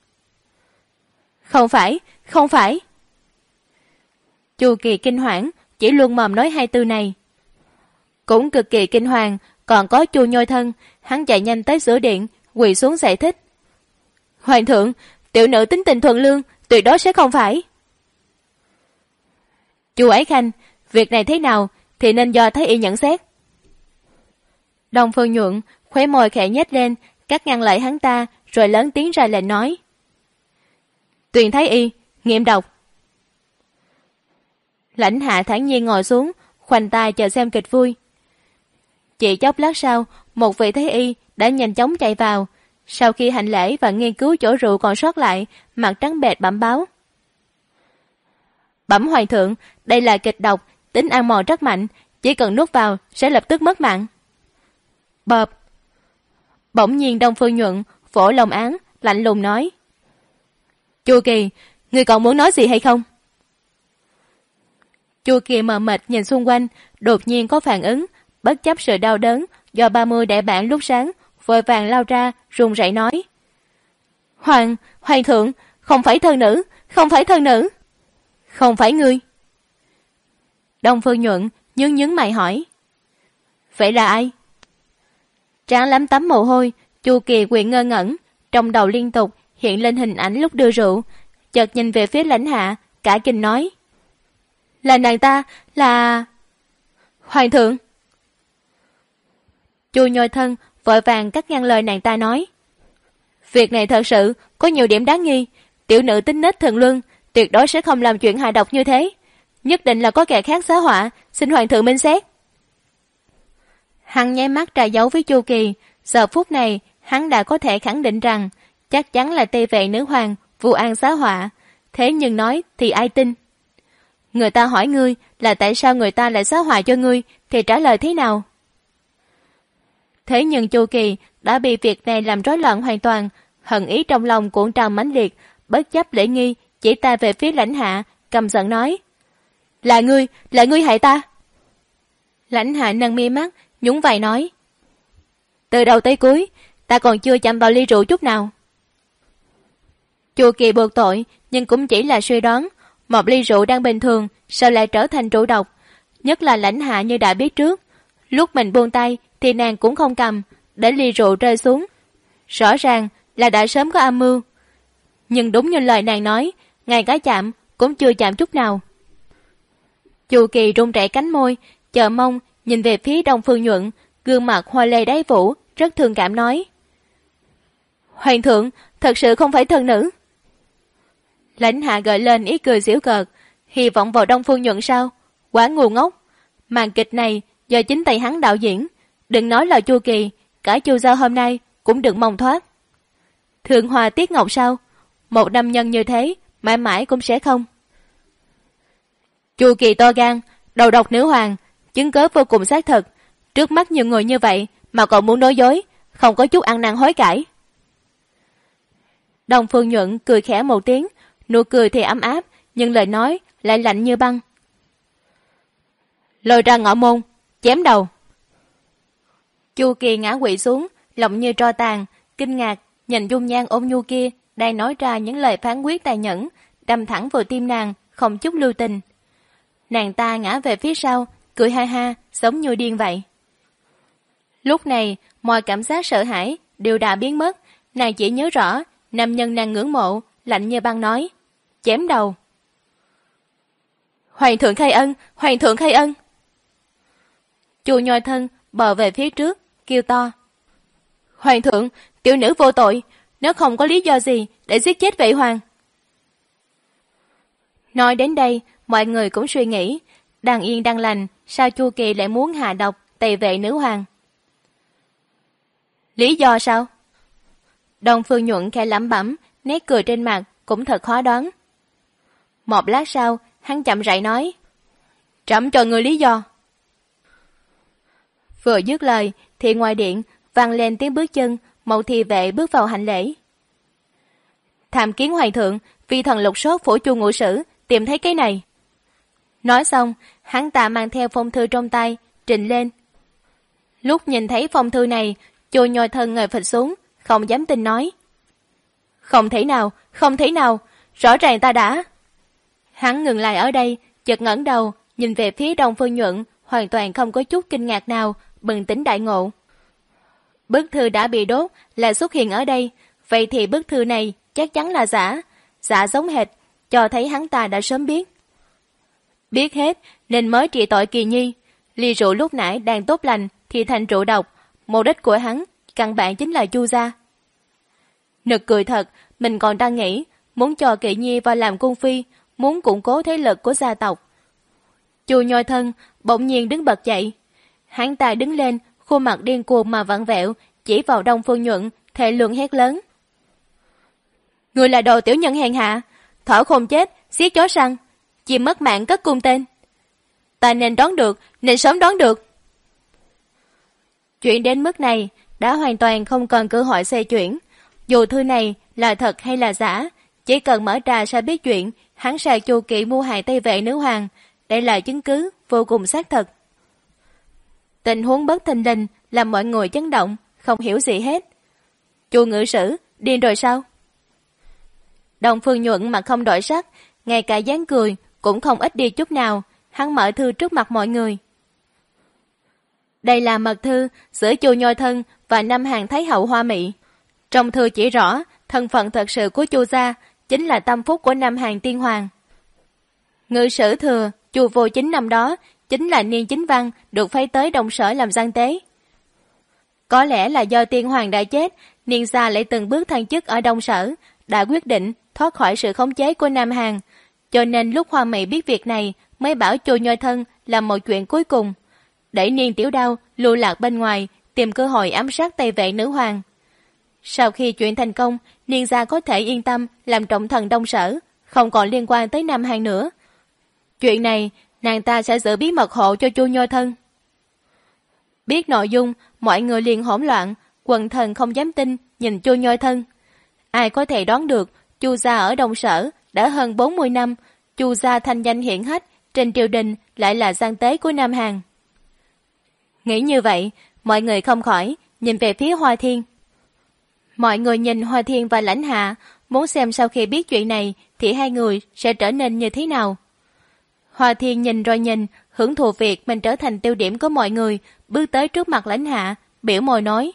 Không phải, không phải. Chu Kỳ kinh hoảng, chỉ luôn mồm nói hai từ này. Cũng cực kỳ kinh hoàng, còn có Chu Nhôi Thân, hắn chạy nhanh tới giữa điện, quỳ xuống giải thích. Hoàng thượng, tiểu nữ tính tình thuần lương, tuyệt đối sẽ không phải. Chu Ái Khanh, việc này thế nào thì nên do Thái y nhận xét. Đông Phương Nhuận khóe môi khẽ nhếch lên, cắt ngang lại hắn ta, rồi lớn tiếng ra lệnh nói: Tuyền Thái y, nghiệm độc. Lãnh Hạ thản nhiên ngồi xuống, khoanh tay chờ xem kịch vui. Chỉ chốc lát sau, một vị Thái y đã nhanh chóng chạy vào. Sau khi hành lễ và nghiên cứu chỗ rượu còn sót lại, mặt trắng bệch bẩm báo: Bẩm Hoàng thượng, đây là kịch độc, tính ăn mòn rất mạnh, chỉ cần nuốt vào sẽ lập tức mất mạng. Bợp. Bỗng nhiên Đông Phương Nhuận vỗ lồng án, lạnh lùng nói: Chu Kỳ, ngươi còn muốn nói gì hay không? Chu Kỳ mờ mịt nhìn xung quanh, đột nhiên có phản ứng, bất chấp sự đau đớn do 30 đại bản lúc sáng, vội vàng lao ra, run rẩy nói: Hoàng thượng, không phải thân nữ, không phải thân nữ. Không phải ngươi. Đông Phương Nhuận nhướng mày hỏi: Vậy là ai? Trán lắm tấm mồ hôi, Chu Kỳ quỳ ngơ ngẩn, trong đầu liên tục hiện lên hình ảnh lúc đưa rượu, chợt nhìn về phía Lãnh Hạ, cả kinh nói: Là nàng ta, là... Hoàng thượng. Chu Nhôi Thân vội vàng cắt ngang lời nàng ta nói: Việc này thật sự có nhiều điểm đáng nghi, tiểu nữ tính nết thường luân, tuyệt đối sẽ không làm chuyện hại độc như thế, nhất định là có kẻ khác xá họa, xin Hoàng thượng minh xét. Hắn nháy mắt ra dấu với Chu Kỳ, giờ phút này hắn đã có thể khẳng định rằng chắc chắn là Tây Vệ nữ hoàng vu oan xá họa, thế nhưng nói thì ai tin? Người ta hỏi ngươi là tại sao người ta lại xá họa cho ngươi, thì trả lời thế nào? Thế nhưng Chu Kỳ đã bị việc này làm rối loạn hoàn toàn, hận ý trong lòng cuộn trào mãnh liệt, bất chấp lễ nghi, chỉ tay về phía Lãnh Hạ, căm giận nói: Là ngươi hại ta. Lãnh Hạ nâng mi mắt, nhún vai nói: Từ đầu tới cuối, ta còn chưa chạm vào ly rượu chút nào. Chu Kỳ buộc tội, nhưng cũng chỉ là suy đoán, một ly rượu đang bình thường, sao lại trở thành rượu độc? Nhất là Lãnh Hạ như đã biết trước, lúc mình buông tay thì nàng cũng không cầm, để ly rượu rơi xuống. Rõ ràng là đã sớm có âm mưu. Nhưng đúng như lời nàng nói, ngay cả chạm cũng chưa chạm chút nào. Chu Kỳ run rẩy cánh môi, chờ mong nhìn về phía Đông Phương Nhuận, gương mặt hoa lê đáy vũ, rất thương cảm nói: Hoàng thượng, thật sự không phải thần nữ. Lãnh Hạ gợi lên ý cười giễu cợt, hy vọng vào Đông Phương Nhuận sao? Quá ngu ngốc. Màn kịch này do chính tay hắn đạo diễn, đừng nói là Chu Kỳ, cả Chu gia hôm nay cũng đừng mong thoát. Thượng Hòa Tiết Ngọc sao? Một nam nhân như thế, mãi mãi cũng sẽ không. Chu Kỳ to gan, đầu độc nữ hoàng, chứng cớ vô cùng xác thực. Trước mắt nhiều người như vậy mà còn muốn nói dối, không có chút ăn năn hối cải. Đông Phương Nhuận cười khẽ một tiếng, nụ cười thì ấm áp, nhưng lời nói lại lạnh như băng. Lôi ra ngõ môn, chém đầu. Chu Kỳ ngã quỵ xuống, lòng như tro tàn, kinh ngạc nhìn dung nhan ôn nhu kia đang nói ra những lời phán quyết tàn nhẫn, đâm thẳng vào tim nàng, không chút lưu tình. Nàng ta ngã về phía sau, cười ha ha, giống như điên vậy. Lúc này, mọi cảm giác sợ hãi đều đã biến mất, nàng chỉ nhớ rõ nam nhân nàng ngưỡng mộ, lạnh như băng nói, chém đầu. Hoàng thượng khai ân, hoàng thượng khai ân. Chu Nhoi Thân bò về phía trước, kêu to. Hoàng thượng, tiểu nữ vô tội, nếu không có lý do gì để giết chết Vệ Hoàng. Nói đến đây, mọi người cũng suy nghĩ, đang yên đang lành, sao Chu Kỳ lại muốn hạ độc tày vệ nữ hoàng? Lý do sao? Đông Phương Nhuận khẽ lẩm bẩm, nét cười trên mặt cũng thật khó đoán. Một lát sau, hắn chậm rãi nói, trẫm cho người lý do. Vừa dứt lời, thì ngoài điện vang lên tiếng bước chân, một thị vệ bước vào hành lễ. Tham kiến hoàng thượng, vi thần lục soát phủ Chu ngũ sử, tìm thấy cái này. Nói xong, hắn ta mang theo phong thư trong tay, trình lên. Lúc nhìn thấy phong thư này, Chu Nhoi Thân ngồi phịch xuống, không dám tin nói. Không thể nào, không thể nào, rõ ràng ta đã. Hắn ngừng lại ở đây, chợt ngẩng đầu, nhìn về phía Đông Phương Nhuận, hoàn toàn không có chút kinh ngạc nào, bừng tỉnh đại ngộ. Bức thư đã bị đốt, lại xuất hiện ở đây, vậy thì bức thư này chắc chắn là giả, giả giống hệt, cho thấy hắn ta đã sớm biết. Biết hết nên mới trị tội Kỳ Nhi, ly rượu lúc nãy đang tốt lành thì thành rượu độc, mục đích của hắn căn bản chính là Chu gia. Nực cười thật, mình còn đang nghĩ muốn cho Kỳ Nhi vào làm cung phi, muốn củng cố thế lực của gia tộc. Chu Nhoi Thân bỗng nhiên đứng bật dậy, hắn ta đứng lên, khuôn mặt điên cuồng mà vặn vẹo, chỉ vào Đông Phương Nhuận, thề lượng hét lớn. Người là đồ tiểu nhân hèn hạ, thỏ không chết, giết chó săn, chim mất mạng cất cung tên. Ta nên đoán được, nên sớm đoán được. Chuyện đến mức này đã hoàn toàn không còn cơ hội xoay chuyển. Dù thư này là thật hay là giả, chỉ cần mở ra sẽ biết chuyện hắn sai Chu Kỳ mưu hại Tây Vệ nữ hoàng. Đây là chứng cứ vô cùng xác thực. Tình huống bất thình lình làm mọi người chấn động, không hiểu gì hết. Chu ngự sử điên rồi sao? Đông Phương Nhuận mặt không đổi sắc, ngay cả dáng cười cũng không ít đi chút nào. Hắn mở thư trước mặt mọi người. Đây là mật thư giữa Chu Nhoi Thân và Nam Hàn Thái hậu Hoa Mị. Trong thư chỉ rõ thân phận thật sự của Chu gia chính là tâm phúc của Nam Hàn Tiên Hoàng. Ngự sử thừa Chu Vô Chính năm đó chính là Niên Chính Văn được phái tới Đông Sở làm gian tế. Có lẽ là do Tiên Hoàng đã chết, Niên gia lại từng bước thăng chức ở Đông Sở, đã quyết định thoát khỏi sự khống chế của Nam Hàn. Cho nên lúc Hoa Mị biết việc này mới bảo Chu Nhoi Thân làm một chuyện cuối cùng, để Niên Tiểu Đao lưu lạc bên ngoài, tìm cơ hội ám sát Tây Vệ nữ hoàng. Sau khi chuyện thành công, Niên gia có thể yên tâm làm trọng thần Đông Sở, không còn liên quan tới Nam Hàn nữa. Chuyện này nàng ta sẽ giữ bí mật hộ cho Chu Nhoi Thân. Biết nội dung, mọi người liền hỗn loạn, quần thần không dám tin nhìn Chu Nhoi Thân. Ai có thể đoán được Chu gia ở Đông Sở đã hơn 40 năm, Chu gia thanh danh hiển hách trên triều đình lại là gian tế của Nam Hàn. Nghĩ như vậy, mọi người không khỏi nhìn về phía Hoa Thiên. Mọi người nhìn Hoa Thiên và Lãnh Hạ, muốn xem sau khi biết chuyện này thì hai người sẽ trở nên như thế nào. Hoa Thiên nhìn rồi nhìn, hưởng thụ việc mình trở thành tiêu điểm của mọi người, bước tới trước mặt Lãnh Hạ, biểu môi nói.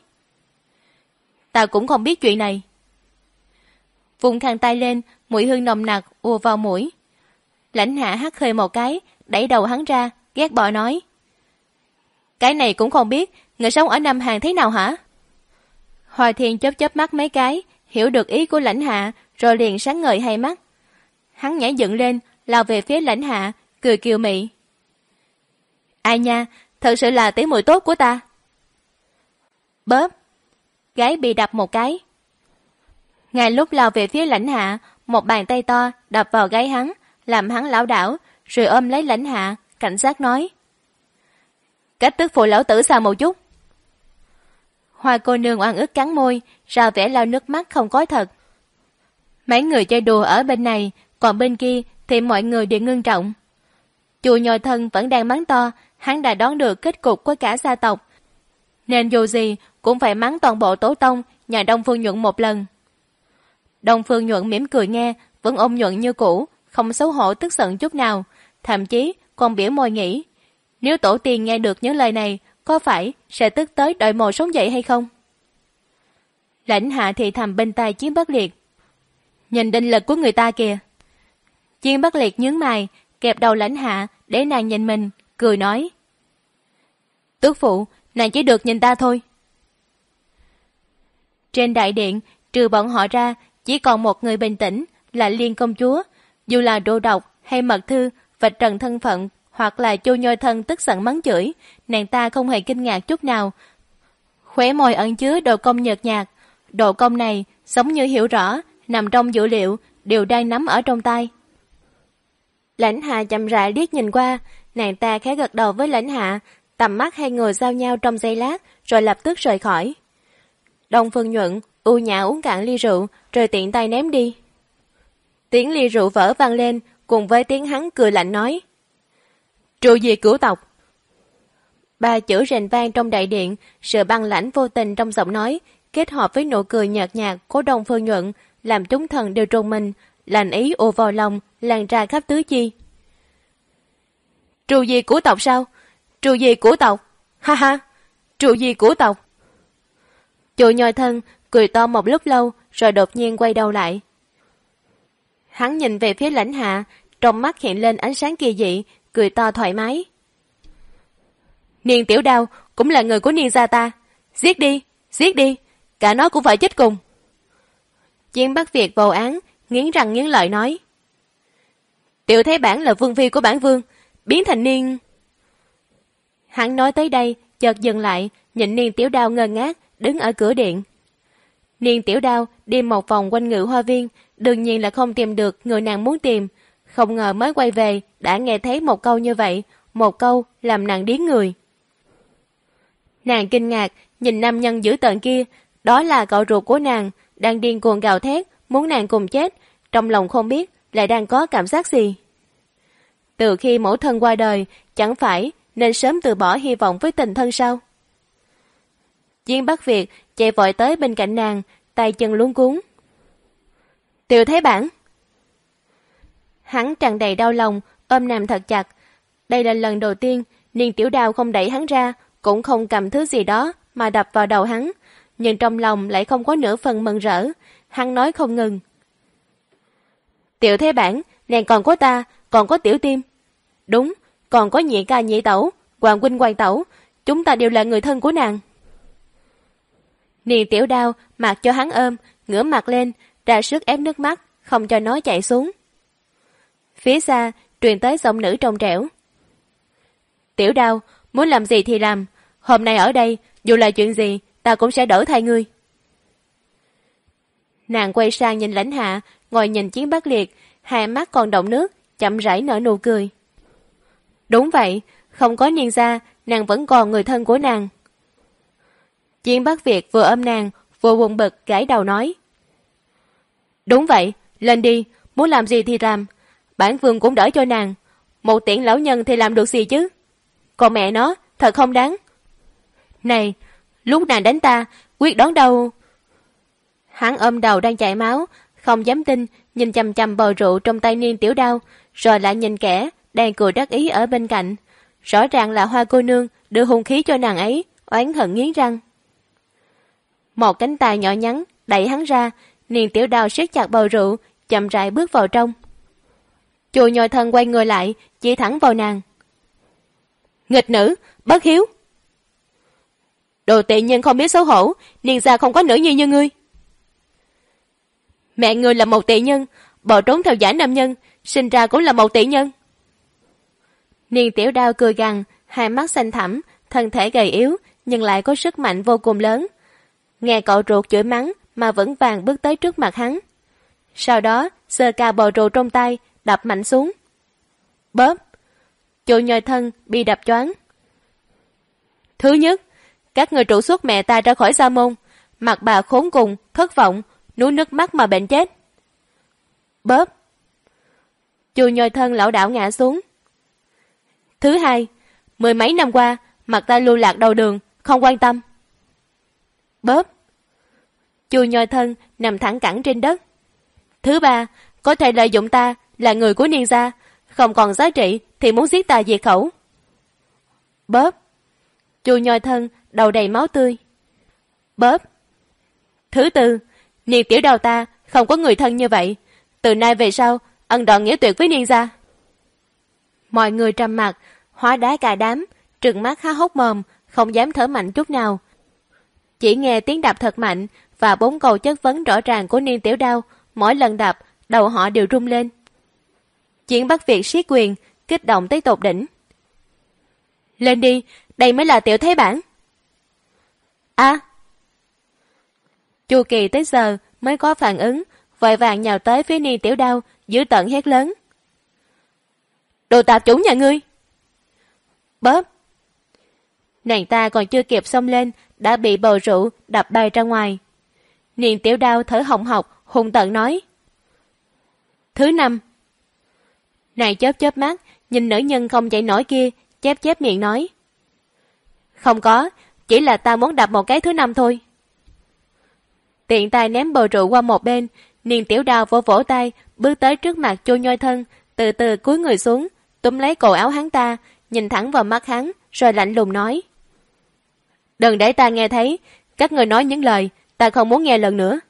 Ta cũng không biết chuyện này. Vùng khăn tay lên, mùi hương nồng nặc ùa vào mũi. Lãnh Hạ hắt hơi một cái, đẩy đầu hắn ra, ghét bỏ nói. Cái này cũng không biết, người sống ở Nam Hàn thế nào hả? Hoài Thiên chớp chớp mắt mấy cái, hiểu được ý của Lãnh Hạ, rồi liền sáng ngời hai mắt. Hắn nhảy dựng lên, lao về phía Lãnh Hạ, cười kiều mị. Ai nha, thật sự là tỷ muội tốt của ta. Bóp, gái bị đập một cái. Ngay lúc lao về phía Lãnh Hạ, một bàn tay to đập vào gáy hắn, làm hắn lảo đảo, rồi ôm lấy Lãnh Hạ, cảnh giác nói. Cách tức phụ lão tử xa một chút. Hoa cô nương oan ức cắn môi, ra vẻ lau nước mắt không có thật. Mấy người chơi đùa ở bên này, còn bên kia thì mọi người đều ngưng trọng. Chu Nhồi Thân vẫn đang mắng to, hắn đã đoán được kết cục của cả gia tộc, nên dù gì cũng phải mắng toàn bộ tổ tông nhà Đông Phương Nhuận một lần. Đông Phương Nhuận mỉm cười nghe, vẫn ôm nhuận như cũ, không xấu hổ tức giận chút nào, thậm chí còn biểu môi nghĩ, nếu tổ tiên nghe được những lời này, có phải sẽ tức tới đợi mồ sống dậy hay không? Lãnh Hạ thì thầm bên tai Chiến Bất Liệt. Nhìn định lực của người ta kìa. Chiến Bất Liệt nhướng mày, kẹp đầu Lãnh Hạ để nàng nhìn mình, cười nói. Tước phụ, nàng chỉ được nhìn ta thôi. Trên đại điện, trừ bọn họ ra, chỉ còn một người bình tĩnh, là Liên công chúa. Dù là Đô Độc hay Mật Thư vạch trần thân phận, hoặc là Chu Nhồi Thân tức giận mắng chửi, nàng ta không hề kinh ngạc chút nào. Khóe môi ẩn chứa độ cong nhợt nhạt, độ cong này giống như hiểu rõ, nằm trong dữ liệu, đều đang nắm ở trong tay. Lãnh Hạ chậm rãi liếc nhìn qua, nàng ta khẽ gật đầu với Lãnh Hạ, tầm mắt hai người giao nhau trong giây lát, rồi lập tức rời khỏi. Đông Phương Nhuận u nhã uống cạn ly rượu, rồi tiện tay ném đi. Tiếng ly rượu vỡ vang lên, cùng với tiếng hắn cười lạnh nói. Trụ gì cửu tộc? Ba chữ rền vang trong đại điện, sự băng lãnh vô tình trong giọng nói, kết hợp với nụ cười nhợt nhạt của Đông Phương Nhuận, làm chúng thần đều rùng mình, lạnh ý ùa vào lòng, lan ra khắp tứ chi. Trụ gì cửu tộc sao? Trụ gì cửu tộc? Ha ha! Trụ gì cửu tộc? Chu Nhồi Thân cười to một lúc lâu, rồi đột nhiên quay đầu lại. Hắn nhìn về phía Lãnh Hạ, trong mắt hiện lên ánh sáng kỳ dị, cười to thoải mái. Niên Tiểu Đao cũng là người của Niên gia ta. Giết đi, giết đi, cả nó cũng phải chết cùng. Chiến Bắc Việt vô án, nghiến răng nghiến lợi nói. Tiểu Thế Bản là vương phi của bản vương, biến thành Niên... Hắn nói tới đây, chợt dừng lại, nhìn Niên Tiểu Đao ngơ ngác, đứng ở cửa điện. Niên Tiểu Đao đi một vòng quanh Ngự Hoa Viên, đương nhiên là không tìm được người nàng muốn tìm. Không ngờ mới quay về, đã nghe thấy một câu như vậy, một câu làm nàng điếng người. Nàng kinh ngạc, nhìn nam nhân dữ tợn kia, đó là cậu ruột của nàng, đang điên cuồng gào thét, muốn nàng cùng chết, trong lòng không biết lại đang có cảm giác gì. Từ khi mẫu thân qua đời, chẳng phải nên sớm từ bỏ hy vọng với tình thân sao? Chiến Bắc Việt chạy vội tới bên cạnh nàng, tay chân luống cuống. Tiểu Thế Bản! Hắn tràn đầy đau lòng, ôm nàng thật chặt. Đây là lần đầu tiên Niên Tiểu Đao không đẩy hắn ra, cũng không cầm thứ gì đó mà đập vào đầu hắn, nhưng trong lòng lại không có nửa phần mừng rỡ. Hắn nói không ngừng. Tiểu Thế Bản, nàng còn có ta, còn có Tiểu Tim. Đúng, còn có nhị ca nhị tẩu, hoàng huynh hoàng tẩu, chúng ta đều là người thân của nàng. Niên Tiểu Đao mặc cho hắn ôm, ngửa mặt lên, ra sức ép nước mắt, không cho nó chảy xuống. Phía xa truyền tới giọng nữ trong trẻo. Tiểu Đao, muốn làm gì thì làm, hôm nay ở đây, dù là chuyện gì, ta cũng sẽ đỡ thay ngươi. Nàng quay sang nhìn Lãnh Hạ, ngồi nhìn Chiến Bắc Liệt, hai mắt còn đọng nước, chậm rãi nở nụ cười. Đúng vậy, không có Niên gia, nàng vẫn còn người thân của nàng. Chiến Bắc Việt vừa ôm nàng, vừa buồn bực gãi đầu nói. Đúng vậy, lên đi, muốn làm gì thì làm, bản vương cũng đỡ cho nàng. Một tiện lão nhân thì làm được gì chứ? Còn mẹ nó, thật không đáng. Này, lúc nàng đánh ta, quyết đoán đâu. Hắn ôm đầu đang chảy máu, không dám tin, nhìn chằm chằm bầu rượu trong tay Niên Tiểu Đao, rồi lại nhìn kẻ đang cười đắc ý ở bên cạnh. Rõ ràng là Hoa cô nương đưa hung khí cho nàng ấy, oán hận nghiến răng. Một cánh tay nhỏ nhắn đẩy hắn ra, Niên Tiểu Đao siết chặt bầu rượu, chậm rãi bước vào trong. Chu Nhồi Thân quay người lại, chỉ thẳng vào nàng. Nghịch nữ, bất hiếu! Đồ tiện nhân không biết xấu hổ, Niên gia không có nữ nhi như ngươi. Mẹ ngươi là một tiện nhân, bỏ trốn theo dõi nam nhân, sinh ra cũng là một tiện nhân. Niên Tiểu Đao cười gằn, hai mắt xanh thẳm, thân thể gầy yếu nhưng lại có sức mạnh vô cùng lớn. Nghe cậu ruột chửi mắng mà vững vàng bước tới trước mặt hắn. Sau đó giơ cao bầu rượu trong tay, đập mạnh xuống. Bóp. Chu Nhồi Thân bị đập choáng. Thứ nhất, các người trục xuất mẹ ta ra khỏi gia môn, mặt bà khốn cùng, thất vọng, nuốt nước mắt mà bệnh chết. Bóp. Chu Nhồi Thân lảo đảo ngã xuống. Thứ hai, 10 mấy năm qua, mặt ta lưu lạc đầu đường, không quan tâm. Bóp. Chu Nhồi Thân nằm thẳng cẳng trên đất. Thứ ba, có thể lợi dụng ta là người của Niên gia, không còn giá trị thì muốn giết ta diệt khẩu. Bóp. Chu Nhồi Thân đầu đầy máu tươi. Bóp. Thứ tư, Niên Tiểu Đao ta không có người thân như vậy, từ nay về sau ân đoạn nghĩa tuyệt với Niên gia. Mọi người trầm mặc, hóa đá cả đám, trừng mắt há hốc mồm, không dám thở mạnh chút nào. Chỉ nghe tiếng đập thật mạnh và 4 câu chất vấn rõ ràng của Niên Tiểu Đao, mỗi lần đập, đầu họ đều rung lên. Chiến Bắc Việt siết quyền, kích động tới tột đỉnh. Lên đi, đây mới là tiểu thế bản. Chu Kỳ tới giờ mới có phản ứng, vội vàng nhào tới phía Niên Tiểu Đao, dữ tợn hét lớn. Đồ tạp chủng nhà ngươi! Bóp. Nàng ta còn chưa kịp xông lên, đã bị bầu rượu đập bay ra ngoài. Niên Tiểu Đao thở hồng hộc, hung tợn nói. Thứ năm. Nàng chớp mắt, nhìn nữ nhân không chảy nổi kia, chép miệng nói. Không có, chỉ là ta muốn đập một cái thứ năm thôi. Tiện tay ném bầu rượu qua một bên, Niên Tiểu Đao vỗ vỗ tay, bước tới trước mặt Chu Nhồi Thân, từ từ cúi người xuống, túm lấy cổ áo hắn ta, nhìn thẳng vào mắt hắn, rồi lạnh lùng nói. Đừng để ta nghe thấy, các người nói những lời, ta không muốn nghe lần nữa.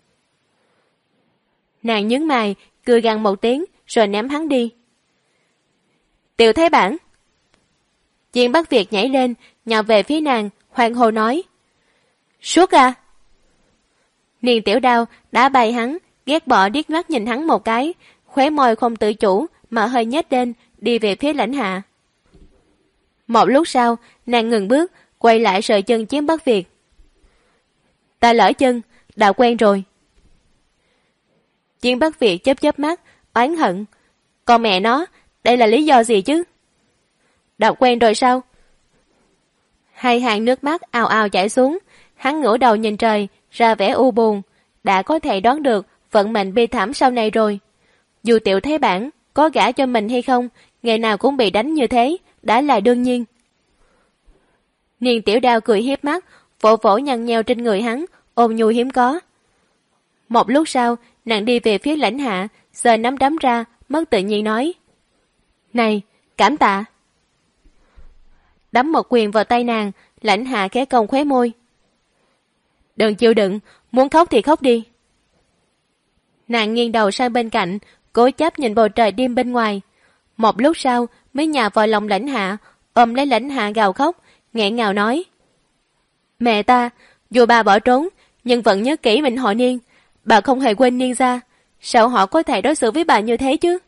Nàng nhướng mày, cười gằn một tiếng, rồi ném hắn đi. Tiểu Thế Bản. Chiến Bắc Việt nhảy lên, nhào về phía nàng, hoang hô nói. Suốt à! Niên Tiểu Đao đã bay hắn, ghét bỏ điếc mắt nhìn hắn một cái, khóe môi không tự chủ mà hơi nhếch lên, đi về phía Lãnh Hạ. Một lúc sau, nàng ngừng bước, quay lại sờ chân Chiến Bắc Việt. Ta lỡ chân, đã quen rồi. Chiến Bắc Việt chớp mắt, oán hận. Còn mẹ nó, đây là lý do gì chứ? Đã quen rồi sao? Hai hàng nước mắt ào ào chảy xuống, hắn ngửa đầu nhìn trời, ra vẻ u buồn, đã có thể đoán được vận mệnh bi thảm sau này rồi. Dù Tiểu Thế Bản có gả cho mình hay không, ngày nào cũng bị đánh như thế, đã là đương nhiên. Niên Tiểu Đao cười hiếp mắt, vỗ vỗ nhăn nheo trên người hắn, ôn nhu hiếm có. Một lúc sau, nàng đi về phía Lãnh Hạ, giơ nắm đấm ra, mất tự nhiên nói. Này, cảm tạ. Đấm một quyền vào tay nàng, Lãnh Hạ khẽ cong khóe môi. Đừng chịu đựng, muốn khóc thì khóc đi. Nàng nghiêng đầu sang bên cạnh, cố chấp nhìn bầu trời đêm bên ngoài. Một lúc sau mới nhào vào lòng Lãnh Hạ, ôm lấy Lãnh Hạ gào khóc, nghẹn ngào nói. Mẹ ta, dù bà bỏ trốn, nhưng vẫn nhớ kỹ mình họ Niên. Bà không hề quên Niên gia, sao họ có thể đối xử với bà như thế chứ?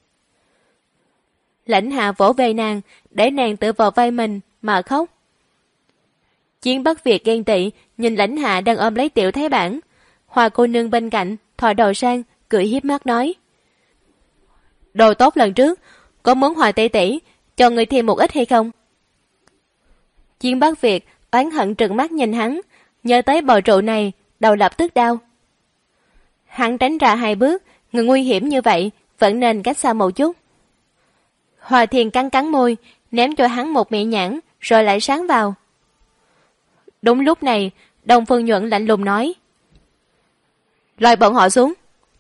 Lãnh Hạ vỗ về nàng, để nàng tự vào vai mình mà khóc. Chiến Bắc Việt ghen tị nhìn Lãnh Hạ đang ôm lấy Tiểu Thế Bản. Hoa cô nương bên cạnh thò đầu sang, cười hiếp mắt nói. Đồ tốt lần trước, có muốn Hoài tỷ tỷ cho người thêm một ít hay không? Chiến Bắc Việt oán hận trừng mắt nhìn hắn, nhớ tới bầu rượu này, đầu lập tức đau. Hắn tránh ra 2 bước, người nguy hiểm như vậy vẫn nên cách xa một chút. Hòa Thiền cắn môi, ném cho hắn một mị nhãn, rồi lại sáng vào. Đúng lúc này, Đông Phương Nhuận lạnh lùng nói. Lôi bọn họ xuống.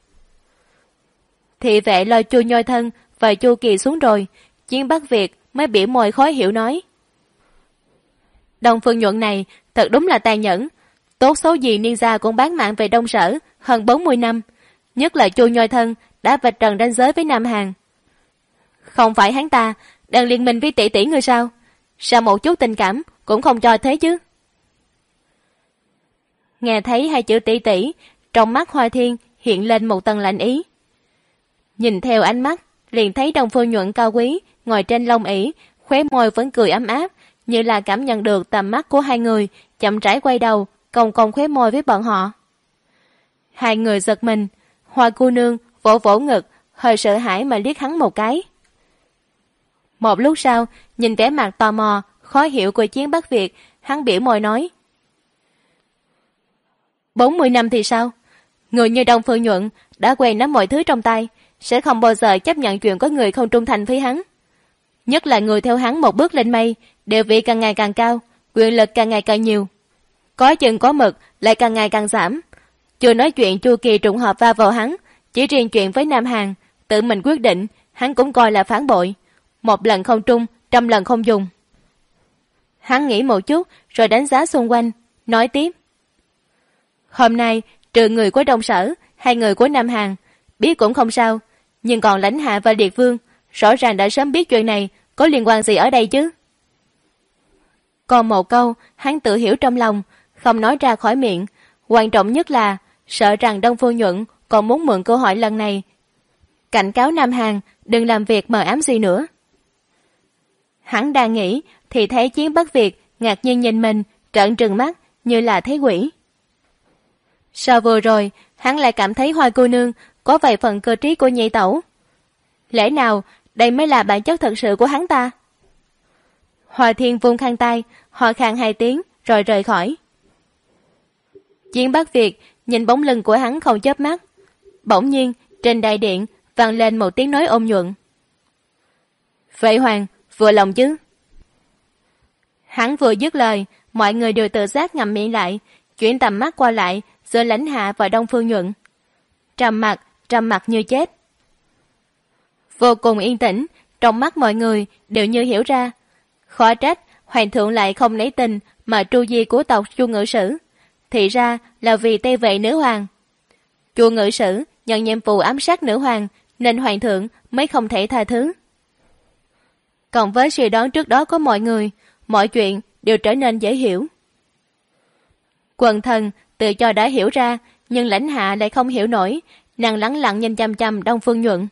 Thị vệ lôi Chu Nhồi Thân và Chu Kỳ xuống rồi, Chiến Bắc Việt mới bỉa môi khó hiểu nói. Đông Phương Nhuận này thật đúng là tàn nhẫn, tốt xấu gì Niên gia cũng bán mạng về Đông Sở hơn 40 năm, nhất là Chu Nhồi Thân đã vạch trần ranh giới với Nam Hàn. Không phải hắn ta đang liên minh với tỷ tỷ người sao? Sao một chút tình cảm cũng không cho thế chứ? Nghe thấy hai chữ tỷ tỷ, trong mắt Hoa Thiên hiện lên một tầng lạnh ý. Nhìn theo ánh mắt, liền thấy Đông Phương Nhuận cao quý ngồi trên lông ỷ, khóe môi vẫn cười ấm áp, như là cảm nhận được tầm mắt của hai người, chậm rãi quay đầu, cong cong khóe môi với bọn họ. Hai người giật mình, Hoa cô nương vỗ vỗ ngực, hơi sợ hãi mà liếc hắn một cái. Một lúc sau, nhìn vẻ mặt tò mò, khó hiểu của Chiến Bắc Việt, hắn biểu môi nói: 40 năm thì sao? Người như Đông Phương Nhuận đã quen nắm mọi thứ trong tay, sẽ không bao giờ chấp nhận chuyện có người không trung thành với hắn. Nhất là người theo hắn một bước lên mây, địa vị càng ngày càng cao, quyền lực càng ngày càng nhiều. Có chừng có mực lại càng ngày càng giảm. Chưa nói chuyện Chu Kỳ trùng hợp va vào hắn, chỉ riêng chuyện với Nam Hàn, tự mình quyết định, hắn cũng coi là phản bội. Một lần không trung, 100 lần không dùng. Hắn nghĩ một chút, rồi đánh giá xung quanh, nói tiếp: Hôm nay, trừ người của Đông Sở, hai người của Nam Hàn, biết cũng không sao, nhưng còn Lãnh Hạ và Liệt Vương, rõ ràng đã sớm biết chuyện này, có liên quan gì ở đây chứ? Còn một câu, hắn tự hiểu trong lòng, không nói ra khỏi miệng. Quan trọng nhất là, sợ rằng Đông Phương Nhuận còn muốn mượn cơ hội lần này cảnh cáo Nam Hàn đừng làm việc mờ ám gì nữa. Hắn đang nghĩ, thì thấy Chiến Bắc Việt ngạc nhiên nhìn mình, trợn trừng mắt, như là thấy quỷ. Sau vừa rồi, hắn lại cảm thấy Hoa cô nương có vài phần cơ trí của nhị tẩu. Lẽ nào đây mới là bản chất thật sự của hắn ta? Hoa Thiên vung khăn tay, ho khan 2 tiếng, rồi rời khỏi. Chiến Bắc Việt nhìn bóng lưng của hắn không chớp mắt. Bỗng nhiên, trên đại điện vang lên một tiếng nói ôn nhuận: Vệ Hoàng, vừa lòng chứ? Hắn vừa dứt lời, mọi người đều tự giác ngậm miệng lại, chuyển tầm mắt qua lại giữa Lãnh Hạ và Đông Phương Nhuận. Trầm mặc như chết. Vô cùng yên tĩnh, trong mắt mọi người đều như hiểu ra. Khó trách hoàng thượng lại không nấy tình mà tru di của tộc Chu Ngự Sử, thì ra là vì Tây Vệ nữ hoàng. Chu Ngự Sử nhận nhiệm vụ ám sát nữ hoàng, nên hoàng thượng mới không thể tha thứ. Còn với suy đoán trước đó của mọi người, mọi chuyện đều trở nên dễ hiểu. Quần thần tự cho đã hiểu ra, nhưng Lãnh Hạ lại không hiểu nổi, nàng lẳng lặng nhìn chăm chăm Đông Phương Nhuận.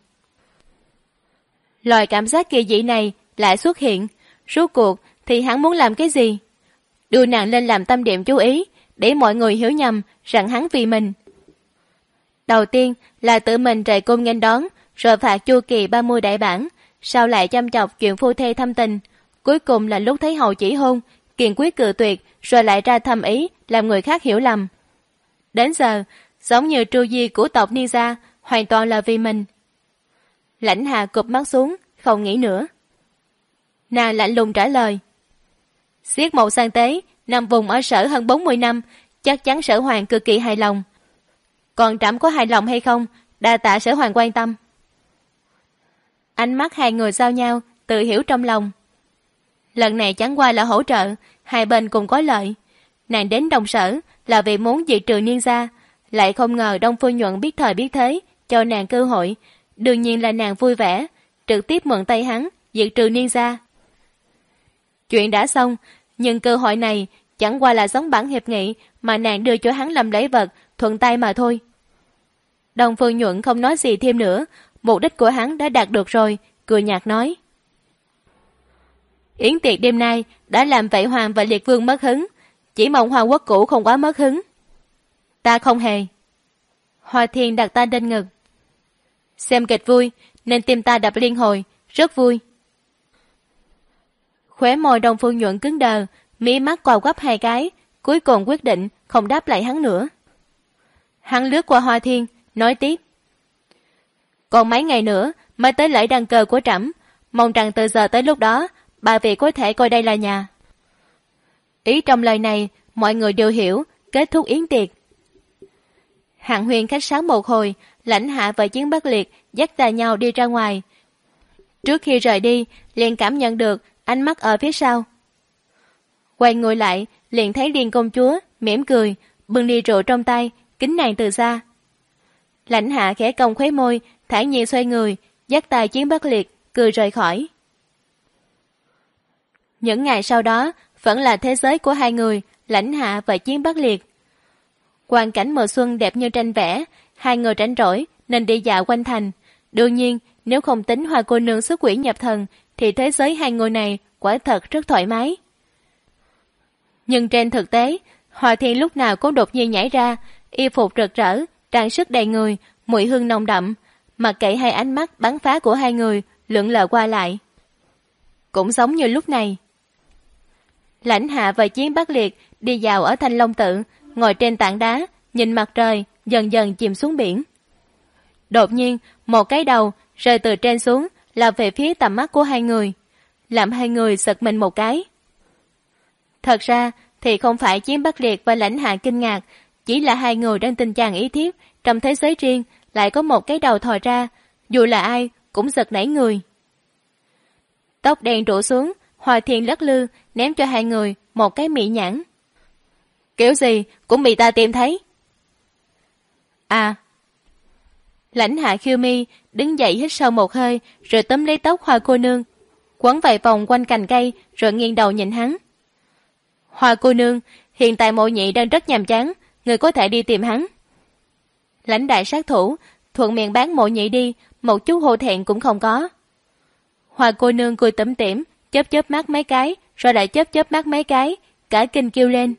Loại cảm giác kỳ dị này lại xuất hiện, rốt cuộc thì hắn muốn làm cái gì? Đưa nàng lên làm tâm điểm chú ý, để mọi người hiểu nhầm rằng hắn vì mình. Đầu tiên là tự mình rời cung nghênh đón, rồi phạt Chu Kỳ 30 đại bản, sau lại chăm chọc chuyện phu thê thâm tình. Cuối cùng là lúc thấy hầu chỉ hôn, kiên quyết cự tuyệt, rồi lại ra thâm ý, làm người khác hiểu lầm. Đến giờ, giống như tru di của tộc Niên gia, hoàn toàn là vì mình. Lãnh Hạ cụp mắt xuống, không nghĩ nữa. Nàng lạnh lùng trả lời: Xiết mộ sang tế, nằm vùng ở Sở hơn 40 năm, chắc chắn Sở Hoàng cực kỳ hài lòng. Còn trẫm có hài lòng hay không, đa tạ Sở Hoàng quan tâm. Ánh mắt hai người giao nhau, tự hiểu trong lòng. Lần này chẳng qua là hỗ trợ, hai bên cùng có lợi. Nàng đến Đông Sở là vì muốn diệt trừ Niên gia, lại không ngờ Đông Phương Nhuận biết thời biết thế, cho nàng cơ hội. Đương nhiên là nàng vui vẻ, trực tiếp mượn tay hắn, diệt trừ Niên gia. Chuyện đã xong, nhưng cơ hội này chẳng qua là giống bản hiệp nghị mà nàng đưa cho hắn làm lễ vật, thuận tay mà thôi. Đông Phương Nhuận không nói gì thêm nữa, mục đích của hắn đã đạt được rồi, cười nhạt nói: Yến tiệc đêm nay đã làm Vệ Hoàng và Liệt Vương mất hứng, chỉ mong Hoa Quốc cũ không quá mất hứng. Ta không hề. Hoa Thiên đặt tay lên ngực. Xem kịch vui, nên tim ta đập liên hồi, rất vui. Khóe môi Đông Phương Nhuận cứng đờ, mí mắt quào quắp 2 cái, cuối cùng quyết định không đáp lại hắn nữa. Hắn lướt qua Hoa Thiên, nói tiếp: Còn mấy ngày nữa mới tới lễ đăng cơ của trẫm, mong rằng từ giờ tới lúc đó, bà vị có thể coi đây là nhà. Ý trong lời này, mọi người đều hiểu, kết thúc yến tiệc. Hạng Huyền khách sáo một hồi, Lãnh Hạ và Chiến Bắc Liệt dắt tay nhau đi ra ngoài. Trước khi rời đi, liền cảm nhận được ánh mắt ở phía sau. Quay người lại, liền thấy Liên công chúa mỉm cười, bưng ly rượu trong tay, kính nàng từ xa. Lãnh Hạ khẽ cong khóe môi, thản nhiên xoay người, dắt tay Chiến Bắc Liệt, cười rời khỏi. Những ngày sau đó vẫn là thế giới của hai người, Lãnh Hạ và Chiến Bắc Liệt. Quang cảnh mùa xuân đẹp như tranh vẽ, hai người rảnh rỗi nên đi dạo quanh thành. Đương nhiên, nếu không tính Hoa cô nương xuất quỷ nhập thần, thì thế giới hai người này quả thật rất thoải mái. Nhưng trên thực tế, Hoa Thiên lúc nào cũng đột nhiên nhảy ra, y phục rực rỡ, trang sức đầy người, mùi hương nồng đậm, mặc kệ hai ánh mắt bắn phá của hai người lượn lờ qua lại. Cũng giống như lúc này, Lãnh Hạ và Chiến Bắc Liệt đi dạo ở Thanh Long Tự, ngồi trên tảng đá, nhìn mặt trời dần dần chìm xuống biển. Đột nhiên, một cái đầu rơi từ trên xuống, lao về phía tầm mắt của hai người, làm hai người giật mình một cái. Thật ra thì không phải Chiến Bắc Liệt và Lãnh Hạ kinh ngạc, chỉ là hai người đang tình trạng ý thiếp trong thế giới riêng, lại có một cái đầu thò ra, dù là ai cũng giật nảy người. Tóc đen rủ xuống, Hoa Thiên lắc lư ném cho hai người một cái mỹ nhãn. Kiểu gì cũng bị ta tìm thấy. À. Lãnh Hạ khiêu mi đứng dậy hít sâu một hơi, rồi túm lấy tóc Hoa cô nương, quấn vài vòng quanh cành cây, rồi nghiêng đầu nhìn hắn. Hoa cô nương, hiện tại Mộ Nhị đang rất nhàm chán, người có thể đi tìm hắn. Lãnh đại sát thủ thuận miệng bán Mộ Nhị đi, một chút hổ thẹn cũng không có. Hoa cô nương cười tủm tỉm, chớp chớp mắt mấy cái, rồi lại chớp chớp mắt mấy cái, cả kinh kêu lên.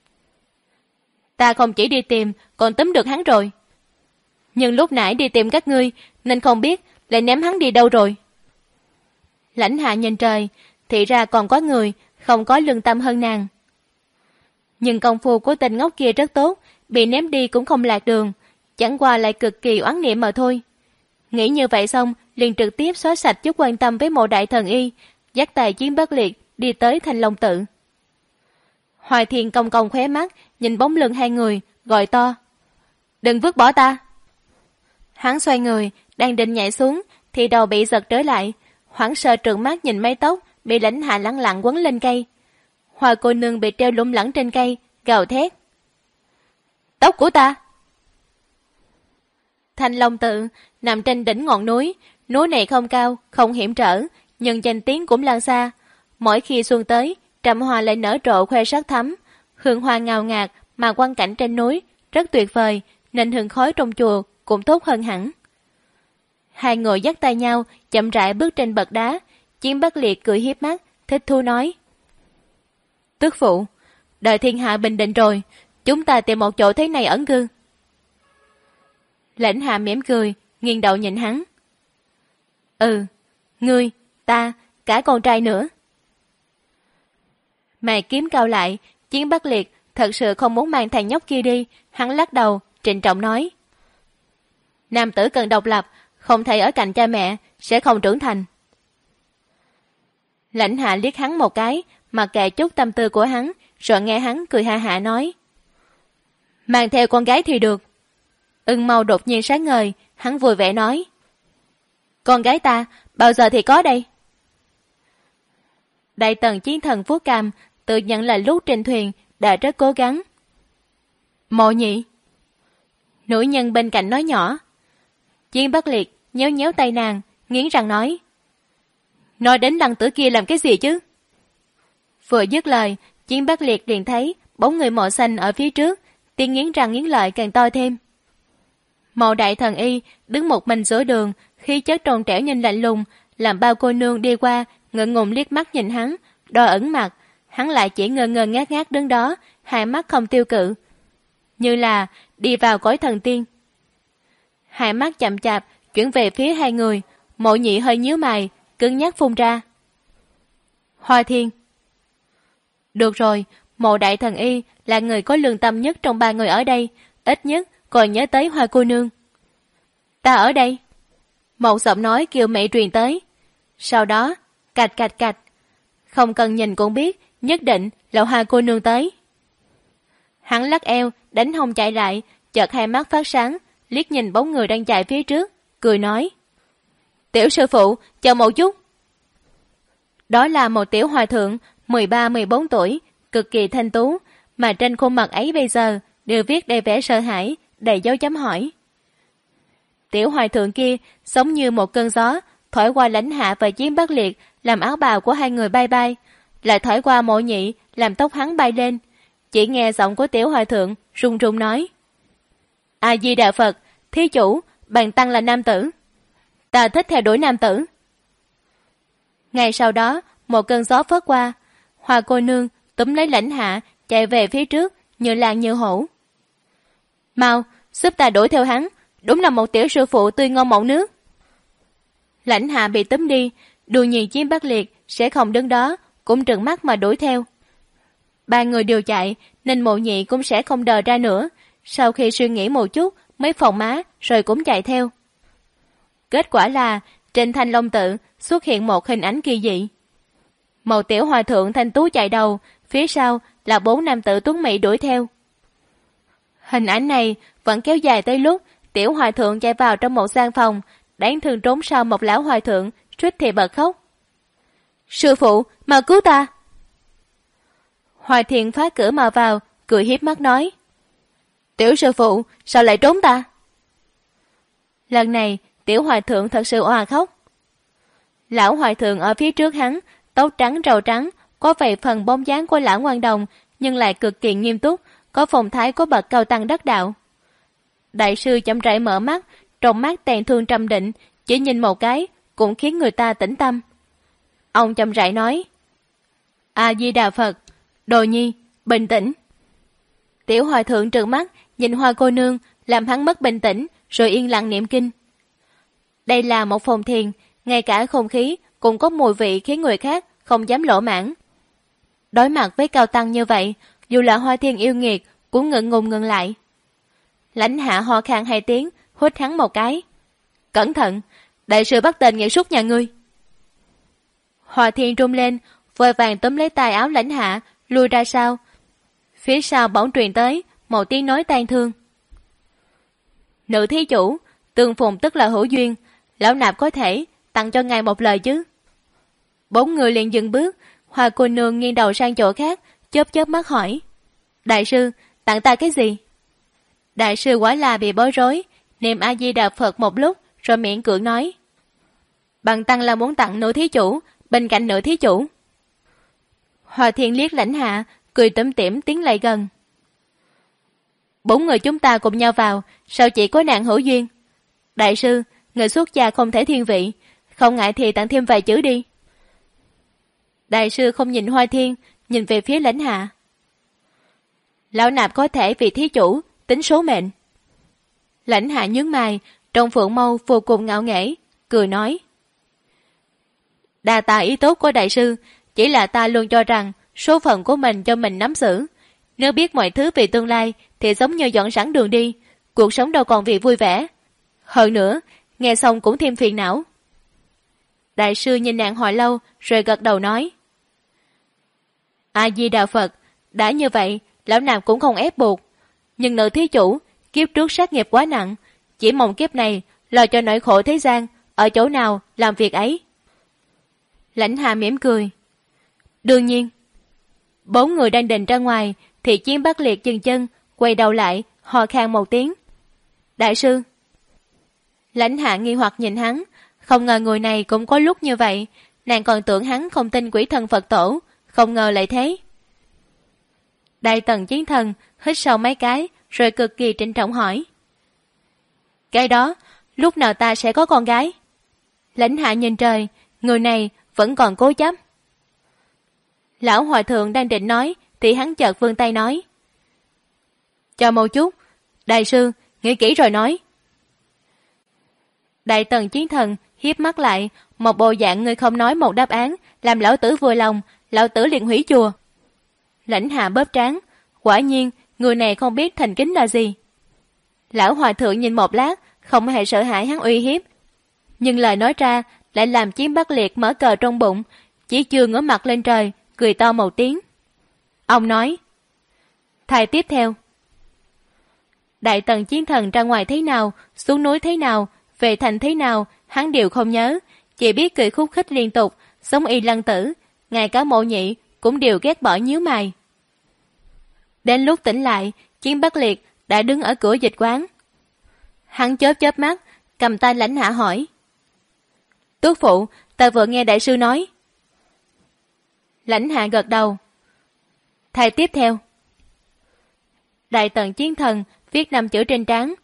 Ta không chỉ đi tìm, còn túm được hắn rồi. Nhưng lúc nãy đi tìm các ngươi, nên không biết lại ném hắn đi đâu rồi. Lãnh Hạ nhìn trời, thì ra còn có người không có lương tâm hơn nàng. Nhưng công phu của tên ngốc kia rất tốt, bị ném đi cũng không lạc đường, chẳng qua lại cực kỳ oán niệm mà thôi. Nghĩ như vậy xong, liền trực tiếp xóa sạch chút quan tâm với Mộ đại thần y, dắt tay Chiến Bắc Liệt đi tới Thanh Long Tự. Hoài Thiên cong cong khóe mắt, nhìn bóng lưng hai người, gọi to. Đừng vứt bỏ ta. Hắn xoay người, đang định nhảy xuống, thì đầu bị giật trở lại, hoảng sợ trợn mắt nhìn mái tóc bị Lãnh Hạ lẳng lặng quấn lên cây. Hoa cô nương bị treo lủng lẳng trên cây, gào thét. Tóc của ta! Thanh Long Tự nằm trên đỉnh ngọn núi, núi này không cao, không hiểm trở, nhưng danh tiếng cũng lan xa. Mỗi khi xuân tới, trầm hoa lại nở rộ khoe sắc thắm, hương hoa ngào ngạt mà quang cảnh trên núi rất tuyệt vời, nên hương khói trong chùa cũng tốt hơn hẳn. Hai người dắt tay nhau, chậm rãi bước trên bậc đá. Chiến Bắc Liệt cười hiếp mắt, thích thú nói. Tức phụ, đợi thiên hạ bình định rồi, chúng ta tìm một chỗ thế này ẩn cư. Lãnh Hạ mỉm cười, nghiêng đầu nhìn hắn. Ừ, ngươi, ta, cả con trai nữa. Mày kiếm cao lại, Chiến Bắc Liệt thật sự không muốn mang thằng nhóc kia đi, hắn lắc đầu, trịnh trọng nói. Nam tử cần độc lập, không thể ở cạnh cha mẹ, sẽ không trưởng thành. Lãnh Hạ liếc hắn một cái, mặc kệ chút tâm tư của hắn, rồi nghe hắn cười ha hả nói. Mang theo con gái thì được. Ưng Mâu đột nhiên sáng ngời, hắn vui vẻ nói. Con gái ta, bao giờ thì có đây? Đại tần chiến thần Phú Cam tự nhận là lúc trên thuyền đã rất cố gắng. Mộ Nhị. Nữ nhân bên cạnh nói nhỏ. Chiến Bắc Liệt nhéo nhéo tay nàng, nghiến răng nói. Nói đến lăng tử kia làm cái gì chứ? Vừa dứt lời, Chiến Bắc Liệt liền thấy bóng người Mộ Xanh ở phía trước, tiếng nghiến răng nghiến lợi càng to thêm. Mộ đại thần y đứng một mình giữa đường, khí chất tròn trẻo nhìn lạnh lùng, làm bao cô nương đi qua ngượng ngùng liếc mắt nhìn hắn, đỏ ẩn mặt. Hắn lại chỉ ngơ ngơ ngác ngác đứng đó, hai mắt không tiêu cự, như là đi vào cõi thần tiên. Hai mắt chậm chạp chuyển về phía hai người. Mộ Nhị hơi nhíu mày, cứng nhắc phun ra. Hoa Thiên. Được rồi, Mộ đại thần y là người có lương tâm nhất trong ba người ở đây, ít nhất còn nhớ tới Hoa cô nương. Ta ở đây. Một giọng nói kêu mẹ truyền tới. Sau đó, cạch cạch cạch. Không cần nhìn cũng biết, nhất định là Hoa cô nương tới. Hắn lắc eo, đánh hông chạy lại, chợt hai mắt phát sáng, liếc nhìn bóng người đang chạy phía trước, cười nói. Tiểu sư phụ, chờ một chút. Đó là một tiểu hòa thượng 13-14 tuổi, cực kỳ thanh tú, mà trên khuôn mặt ấy bây giờ đều viết đầy vẻ sợ hãi, đầy dấu chấm hỏi. Tiểu hòa thượng kia giống như một cơn gió, thổi qua Lãnh Hạ và Chiến Bắc Liệt, làm áo bào của hai người bay bay, lại thổi qua Mộ Nhị, làm tóc hắn bay lên. Chỉ nghe giọng của tiểu hòa thượng run run nói. A Di Đà Phật, thí chủ, bần tăng là nam tử. Ta thích theo đuổi nam tử. Ngay sau đó, một cơn gió phất qua, Hoa cô nương túm lấy Lãnh Hạ chạy về phía trước như lan như hổ. Mau, giúp ta đuổi theo hắn, đúng là một tiểu sư phụ tươi ngon mọng nước. Lãnh Hạ bị túm đi, Đùi Nhì Chiếm Bắc Liệt sẽ không đứng đó, cũng trừng mắt mà đuổi theo. Ba người đều chạy nên Mộ Nhị cũng sẽ không đờ ra nữa. Sau khi suy nghĩ một chút mới phòng má rồi cũng chạy theo. Kết quả là trên Thanh Long Tự xuất hiện một hình ảnh kỳ dị. Một tiểu hòa thượng thanh tú chạy đầu, phía sau là 4 nam tử tuấn mỹ đuổi theo. Hình ảnh này vẫn kéo dài tới lúc tiểu hòa thượng chạy vào trong một gian phòng, đáng thương trốn sau một lão hòa thượng, suýt thì bật khóc. Sư phụ, mau cứu ta! Hòa thiện phá cửa mà vào, cười hiếp mắt nói. Tiểu sư phụ, sao lại trốn ta? Lần này, tiểu hòa thượng thật sự òa khóc. Lão hòa thượng ở phía trước hắn, tóc trắng râu trắng, có vài phần bóng dáng của lão ngoan đồng, nhưng lại cực kỳ nghiêm túc, có phong thái của bậc cao tăng đắc đạo. Đại sư chậm rãi mở mắt, trong mắt tàn thương trầm định, chỉ nhìn một cái cũng khiến người ta tĩnh tâm. Ông chậm rãi nói. A Di Đà Phật, Đồ Nhi, bình tĩnh. Tiểu hòa thượng trợn mắt nhìn Hoa cô nương, làm hắn mất bình tĩnh, rồi yên lặng niệm kinh. Đây là một phòng thiền, ngay cả không khí cũng có mùi vị khiến người khác không dám lỗ mãn. Đối mặt với cao tăng như vậy, dù là Hoa Thiên yêu nghiệt cũng ngượng ngùng ngừng lại. Lãnh Hạ ho khan 2 tiếng, hút hắn một cái. Cẩn thận, đại sư bắt tên nghệ súc nhà ngươi. Hoa Thiên rung lên, vội vàng túm lấy tay áo Lãnh Hạ, lui ra sau. Phía sau bỗng truyền tới một tiếng nói tang thương. Nữ thí chủ, tương phùng tức là hữu duyên, lão nạp có thể tặng cho ngài một lời chứ. 4 người liền dừng bước. Hoa cô nương nghiêng đầu sang chỗ khác, chớp chớp mắt hỏi. Đại sư, tặng ta cái gì? Đại sư quả là bị bối rối, niệm A Di Đà Phật một lúc rồi miễn cưỡng nói. Bần tăng là muốn tặng nữ thí chủ, bên cạnh nữ thí chủ. Hòa Thiên liếc Lãnh Hạ, cười tủm tỉm tiến lại gần. 4 người chúng ta cùng nhau vào, sao chỉ có nàng hữu duyên? Đại sư, người xuất gia không thể thiên vị, không ngại thì tặng thêm vài chữ đi. Đại sư không nhìn Hoa Thiên, nhìn về phía Lãnh Hạ. Lão nạp có thể vì thí chủ tính số mệnh. Lãnh Hạ nhướng mày, trong phượng mâu vô cùng ngạo nghễ, cười nói. Đa tạ ý tốt của đại sư, chỉ là ta luôn cho rằng số phận của mình cho mình nắm giữ. Nếu biết mọi thứ về tương lai thì giống như dọn sẵn đường đi, cuộc sống đâu còn vì vui vẻ. Hơn nữa, nghe xong cũng thêm phiền não. Đại sư nhìn nàng hồi lâu rồi gật đầu nói. A Di Đà Phật, đã như vậy, lão nạp cũng không ép buộc. Nhưng nữ thí chủ, kiếp trước sát nghiệp quá nặng, chỉ mong kiếp này lo cho nỗi khổ thế gian, ở chỗ nào làm việc ấy. Lãnh Hạ mỉm cười. Đương nhiên. 4 người đang định ra ngoài thì Chiếm Bắc Liệt dừng chân, quay đầu lại, ho khan một tiếng. Đại sư. Lãnh Hạ nghi hoặc nhìn hắn, không ngờ người này cũng có lúc như vậy, nàng còn tưởng hắn không tin quỷ thần Phật tổ, không ngờ lại thế. Đại Tần Chiến Thần hít sâu mấy cái, rồi cực kỳ trịnh trọng hỏi. Cái đó, lúc nào ta sẽ có con gái? Lãnh Hạ nhìn trời, người này vẫn còn cố chấp. Lão hòa thượng đang định nói, thì hắn chợt vươn tay nói. Chờ một chút, đại sư, nghĩ kỹ rồi nói. Đại Tần Chiến Thần hiếp mắt lại, một bộ dạng người không nói một đáp án, làm lão tử vừa lòng, lão tử liền hủy chùa. Lãnh Hạ bóp trán, quả nhiên, người này không biết thành kính là gì. Lão hòa thượng nhìn một lát, không hề sợ hãi hắn uy hiếp. Nhưng lời nói ra lại làm Chiếm Bắc Liệt mở cờ trong bụng, chỉ chưa ngửa mặt lên trời, cười to một tiếng. Ông nói. Thầy tiếp theo. Đại Tần Chiến Thần ra ngoài thế nào, xuống núi thế nào, về thành thế nào, hắn đều không nhớ, chỉ biết cười khúc khích liên tục, giống y lăng tử, ngay cả Mộ Nhị cũng đều ghét bỏ nhíu mày. Đến lúc tỉnh lại, Chiếm Bắc Liệt đã đứng ở cửa dịch quán. Hắn chớp chớp mắt, cầm tay Lãnh Hạ hỏi. Tước phụ, ta vừa nghe đại sư nói. Lãnh Hạ gật đầu. Thầy tiếp theo. Đại Tần Chiến Thần viết 5 chữ trên trán,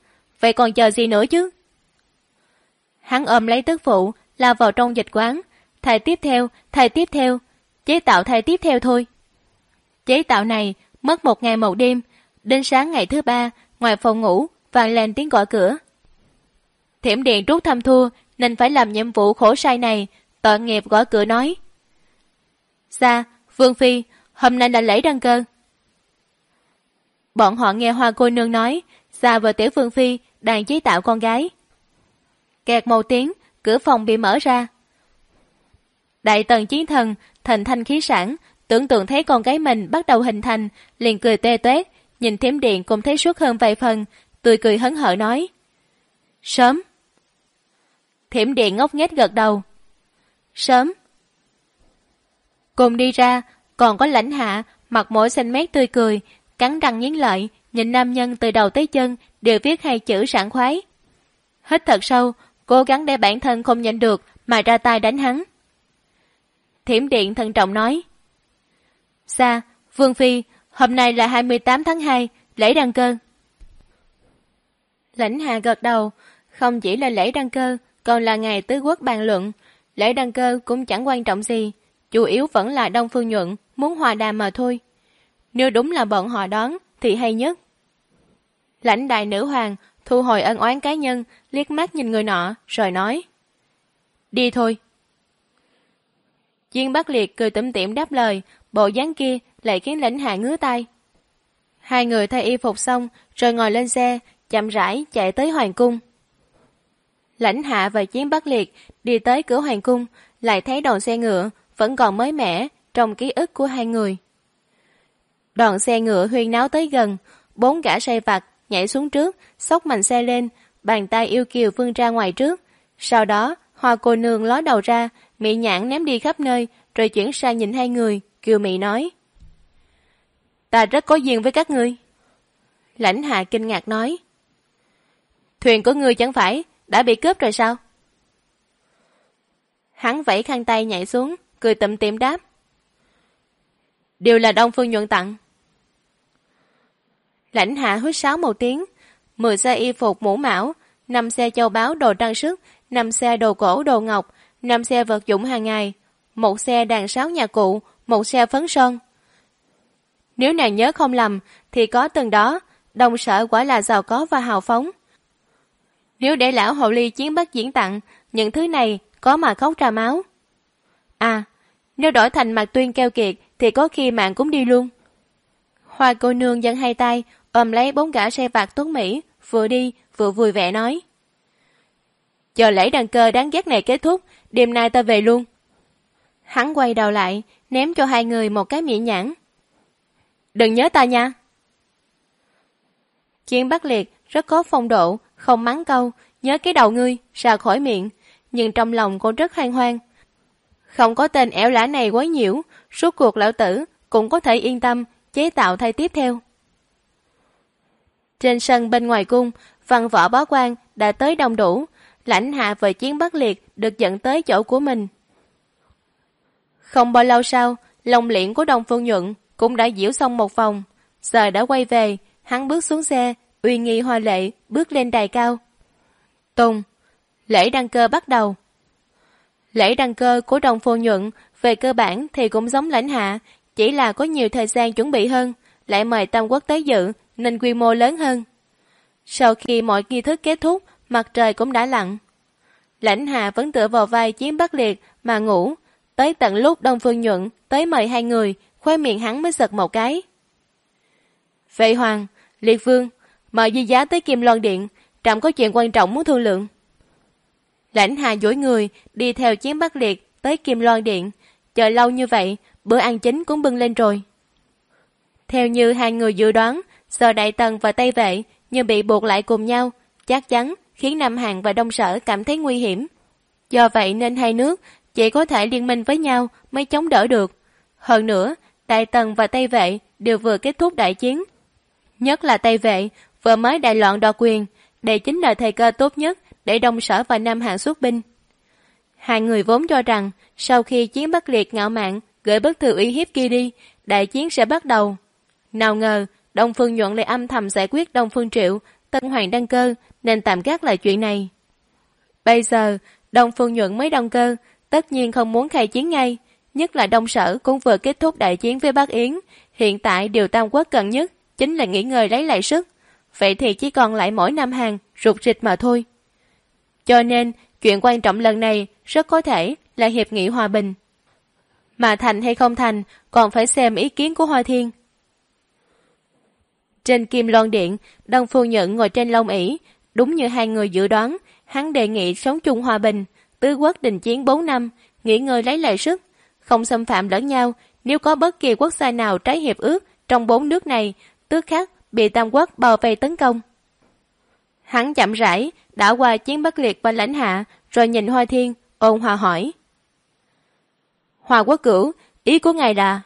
vậy còn chờ gì nữa chứ? Hắn ôm lấy tức phụ, lao vào trong dịch quán. Thầy tiếp theo, chế tạo thầy tiếp theo thôi. Chế tạo này mất 1 ngày 1 đêm, đến sáng ngày thứ 3, ngoài phòng ngủ vang lên tiếng gõ cửa. Thiểm Điện rút thăm thua nên phải làm nhiệm vụ khổ sai này, tội nghiệp gõ cửa nói: Dạ, Vương Phi, hôm nay là lễ đăng cơ. Bọn họ nghe Hoa cô nương nói Dạ và Tiểu Vương Phi đang chế tạo con gái. Kẹt một tiếng, cửa phòng bị mở ra. Đại Tần Chiến Thần thần thanh khí sản, tưởng tượng thấy con gái mình bắt đầu hình thành, liền cười tê toét, nhìn Thiểm Điện cũng thấy suốt hơn vài phần, tươi cười hớn hở nói: Sớm. Thiểm Điện ngốc nghếch gật đầu. Sớm. Cùng đi ra, còn có Lãnh Hạ, mặt mũi xanh mét tươi cười, cắn răng nghiến lợi, nhìn nam nhân từ đầu tới chân đều viết 2 chữ sảng khoái. Hít thật sâu, cố gắng để bản thân không nhịn được mà ra tay đánh hắn. Thiểm Điện thận trọng nói: Dạ, Vương Phi, hôm nay là 28 tháng 2, lễ đăng cơ. Lãnh Hạ gật đầu, không chỉ là lễ đăng cơ, còn là ngày tứ quốc bàn luận. Lễ đăng cơ cũng chẳng quan trọng gì, chủ yếu vẫn là Đông Phương Nhuận muốn hòa đàm mà thôi. Nếu đúng là bọn họ đón thì hay nhất. Lãnh đại nữ hoàng thu hồi ân oán cá nhân, liếc mắt nhìn người nọ rồi nói: Đi thôi. Diên Bắc Liệt cười tủm tỉm đáp lời, bộ dáng kia lại khiến Lãnh Hạ ngứa tai. 2 người thay y phục xong rồi ngồi lên xe, chậm rãi chạy tới hoàng cung. Lãnh Hạ và Diên Bắc Liệt đi tới cửa hoàng cung, lại thấy đoàn xe ngựa vẫn còn mới mẻ trong ký ức của 2 người. Đoàn xe ngựa huyên náo tới gần, 4 gã sai vặt nhảy xuống trước, xốc mành xe lên, bàn tay yêu kiều vươn ra ngoài trước. Sau đó, Hoa cô nương ló đầu ra, mị nhãn ném đi khắp nơi, rồi chuyển sang nhìn 2 người, kiều mị nói: Ta rất có duyên với các ngươi. Lãnh Hạ kinh ngạc nói: Thuyền của ngươi chẳng phải đã bị cướp rồi sao? Hắn vẫy khăn tay nhảy xuống, cười tủm tỉm đáp: Đều là Đông Phương Nhuận tặng. Lãnh Hạ huýt sáo một tiếng, 10 xe y phục mũ mão, 5 xe châu báu đồ trang sức, 5 xe đồ cổ đồ ngọc, 5 xe vật dụng hàng ngày, 1 xe đàn sáo nhà cụ, 1 xe phấn son. Nếu nàng nhớ không lầm thì có từng đó, Đông Sở quả là giàu có và hào phóng. Nếu để lão hồ ly Chiến Bắc diễn tặng, những thứ này có mà khóc ra máu. À, nếu đổi thành Mạc Tuyên keo kiệt thì có khi mạng cũng đi luôn. Hoa cô nương giơ 2 tay ôm lấy 4 gã sai vặt tuấn mỹ, vừa đi vừa vui vẻ nói: Chờ lễ đăng cơ đáng ghét này kết thúc, đêm nay ta về luôn. Hắn quay đầu lại, ném cho 2 người một cái mị nhãn: Đừng nhớ ta nha. Chiến Bắc Liệt rất có phong độ, không mắng câu nhớ cái đầu ngươi ra khỏi miệng, nhưng trong lòng cũng rất hoang hoang. Không có tên ẻo lả này quấy nhiễu, suốt cuộc lão tử cũng có thể yên tâm chế tạo thay tiếp theo. Trên sân bên ngoài cung, văn võ bá quan đã tới đông đủ. Lãnh Hạ và Chiến Bắc Liệt được dẫn tới chỗ của mình. Không bao lâu sau, lồng liễn của Đông Phương Nhuận cũng đã diễu xong một vòng. Giờ đã quay về, hắn bước xuống xe, uy nghi hoa lệ bước lên đài cao. Tùng, lễ đăng cơ bắt đầu. Lễ đăng cơ của Đông Phương Nhuận về cơ bản thì cũng giống Lãnh Hạ, chỉ là có nhiều thời gian chuẩn bị hơn, lại mời tam quốc tới dự nên quy mô lớn hơn. Sau khi mọi nghi thức kết thúc, mặt trời cũng đã lặn. Lãnh Hạ vẫn tựa vào vai Chiến Bắc Liệt mà ngủ, tới tận lúc Đông Phương Nhuận tới mời 2 người, khóe miệng hắn mới giật một cái. Vệ Hoàng, Liệt Vương, mời Di Giá tới Kim Loan Điện, trẫm có chuyện quan trọng muốn thương lượng. Lãnh Hạ duỗi người đi theo Chiến Bắc Liệt tới Kim Loan Điện, chờ lâu như vậy, bữa ăn chính cũng bưng lên rồi. Theo như 2 người dự đoán, giờ Đại Tần và Tây Vệ như bị buộc lại cùng nhau, chắc chắn khiến Nam Hàn và Đông Sở cảm thấy nguy hiểm. Do vậy nên 2 nước chỉ có thể liên minh với nhau mới chống đỡ được. Hơn nữa, Đại Tần và Tây Vệ đều vừa kết thúc đại chiến. Nhất là Tây Vệ vừa mới đại loạn đoạt quyền, đây chính là thời cơ tốt nhất để Đông Sở và Nam Hàn xuất binh. 2 người vốn cho rằng sau khi Chiến Bắc Liệt ngạo mạn gửi bức thư uy hiếp kia đi, đại chiến sẽ bắt đầu. Nào ngờ Đông Phương Nhuận lại âm thầm giải quyết Đông Phương Triệu, Tân Hoàng đăng cơ nên tạm gác lại chuyện này. Bây giờ, Đông Phương Nhuận mới đăng cơ, tất nhiên không muốn khai chiến ngay, nhất là Đông Sở cũng vừa kết thúc đại chiến với Bắc Yến, hiện tại điều Tam Quốc cần nhất chính là nghỉ ngơi lấy lại sức, vậy thì chỉ còn lại mỗi Nam Hàn rục rịch mà thôi. Cho nên, chuyện quan trọng lần này rất có thể là hiệp nghị hòa bình. Mà thành hay không thành còn phải xem ý kiến của Hoa Thiên. Trên Kim Loan Điện, Đông Phương Nhuận ngồi trên long ỷ, đúng như hai người dự đoán, hắn đề nghị sống chung hòa bình, tứ quốc đình chiến 4 năm, nghỉ ngơi lấy lại sức, không xâm phạm lẫn nhau. Nếu có bất kỳ quốc gia nào trái hiệp ước trong 4 nước này, tức khắc bị Tam Quốc bao vây tấn công. Hắn chậm rãi đã qua Chiến Bắc Liệt và Lãnh Hạ, rồi nhìn Hoa Thiên, ôn hòa hỏi: Hoa Quốc Cửu, ý của ngài là?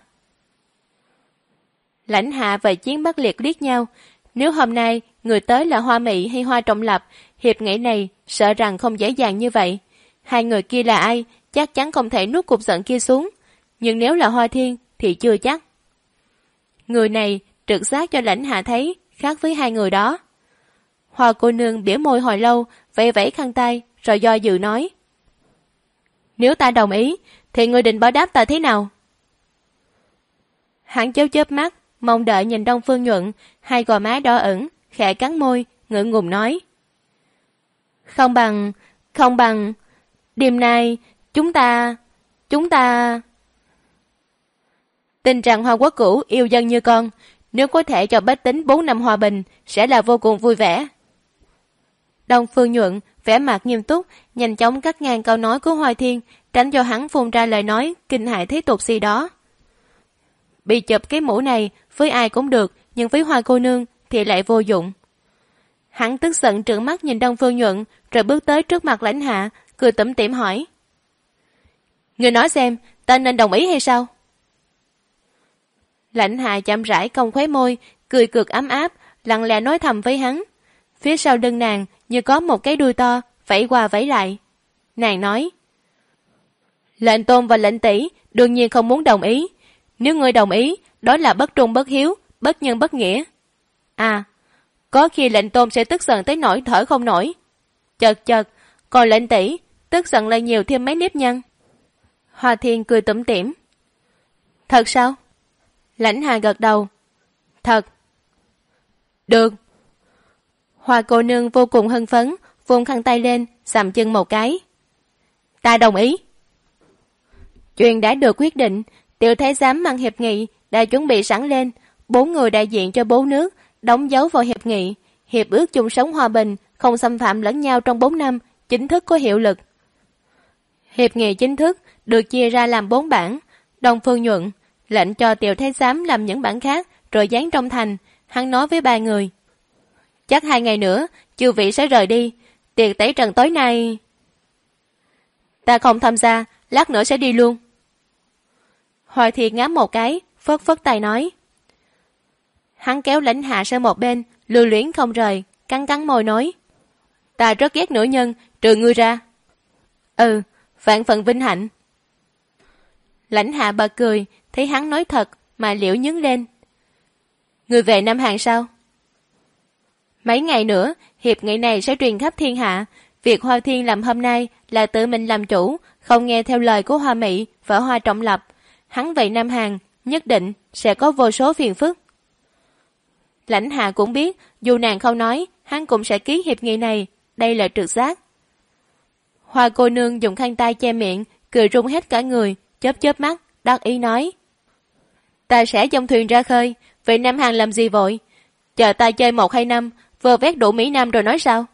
Lãnh Hạ và Chiến Bắc Liệt liếc nhau. Nếu hôm nay người tới là Hoa Mị hay Hoa Trọng Lập, hiệp nghị này sợ rằng không dễ dàng như vậy. Hai người kia là ai, chắc chắn không thể nuốt cục giận kia xuống. Nhưng nếu là Hoa Thiên thì chưa chắc. Người này trực giác cho Lãnh Hạ thấy khác với hai người đó. Hoa cô nương bỉa môi hồi lâu, vẫy vẫy khăn tay, rồi do dự nói: Nếu ta đồng ý, thì người định báo đáp ta thế nào? Hắn chớp chớp mắt, mong đợi nhìn Đông Phương Nhuận, hai gò má đỏ ửng, khẽ cắn môi, ngượng ngùng nói: Không bằng, đêm nay, chúng ta... Tình trạng Hoa Quốc Cửu yêu dân như con, nếu có thể cho bách tính 4 năm hòa bình, sẽ là vô cùng vui vẻ. Đông Phương Nhuận vẻ mặt nghiêm túc, nhanh chóng cắt ngang câu nói của Hoa Thiên, tránh cho hắn phun ra lời nói kinh hại thế tục gì đó. Bị chụp cái mũ này với ai cũng được, nhưng với Hoa cô nương thì lại vô dụng. Hắn tức giận trợn mắt nhìn Đông Phương Nhuận, rồi bước tới trước mặt Lãnh Hạ, cười tủm tỉm hỏi: Người nói xem, ta nên đồng ý hay sao? Lãnh Hạ chậm rãi cong khóe môi, cười cực ấm áp, lặng lẽ nói thầm với hắn. Phía sau lưng nàng như có một cái đuôi to vẫy qua vẫy lại. Nàng nói: Lệnh tôn và lệnh tỷ đương nhiên không muốn đồng ý. Nếu ngươi đồng ý, đó là bất trung bất hiếu, bất nhân bất nghĩa. À, có khi lệnh tôn sẽ tức giận tới nỗi thở không nổi. Chật, còn lệnh tỷ tức giận lại nhiều thêm mấy nếp nhăn. Hoa Thiên cười tủm tỉm: Thật sao? Lãnh Hà gật đầu: Thật. Được. Hoa cô nương vô cùng hưng phấn, vung khăn tay lên, sầm chân một cái: Ta đồng ý. Chuyện đã được quyết định, Tiểu thái giám mang hiệp nghị đã chuẩn bị sẵn lên, 4 người đại diện cho 4 nước đóng dấu vào hiệp nghị. Hiệp ước chung sống hòa bình, không xâm phạm lẫn nhau trong 4 năm chính thức có hiệu lực. Hiệp nghị chính thức được chia ra làm 4 bản. Đông Phương Nhuận lệnh cho Tiểu thái giám làm những bản khác rồi dán trong thành. Hắn nói với 3 người: Chắc 2 ngày nữa chư vị sẽ rời đi. Tiệc tẩy trần tối nay ta không tham gia, lát nữa sẽ đi luôn. Hoa Thiên ngáp một cái, phất phất tay nói. Hắn kéo Lãnh Hạ sang một bên, lưu luyến không rời, cắn môi nói: Ta rất ghét nữ nhân, trừ ngươi ra. Vạn phận vinh hạnh. Lãnh Hạ bật cười, thấy hắn nói thật mà liễu nhướng lên. Người về Nam Hàn sao? Mấy ngày nữa, hiệp nghị này sẽ truyền khắp thiên hạ. Việc Hoa Thiên làm hôm nay là tự mình làm chủ, không nghe theo lời của Hoa Mị và Hoa Trọng Lập. Hắn về Nam Hàn nhất định sẽ có vô số phiền phức. Lãnh Hạ cũng biết, dù nàng không nói, hắn cũng sẽ ký hiệp nghị này. Đây là trực giác. Hoa cô nương dùng khăn tay che miệng, cười rung hết cả người, chớp mắt, đắc ý nói: Ta sẽ dông thuyền ra khơi, về Nam Hàn làm gì vội? Chờ ta chơi 1-2 năm, vơ vét đủ Mỹ Nam rồi nói sao?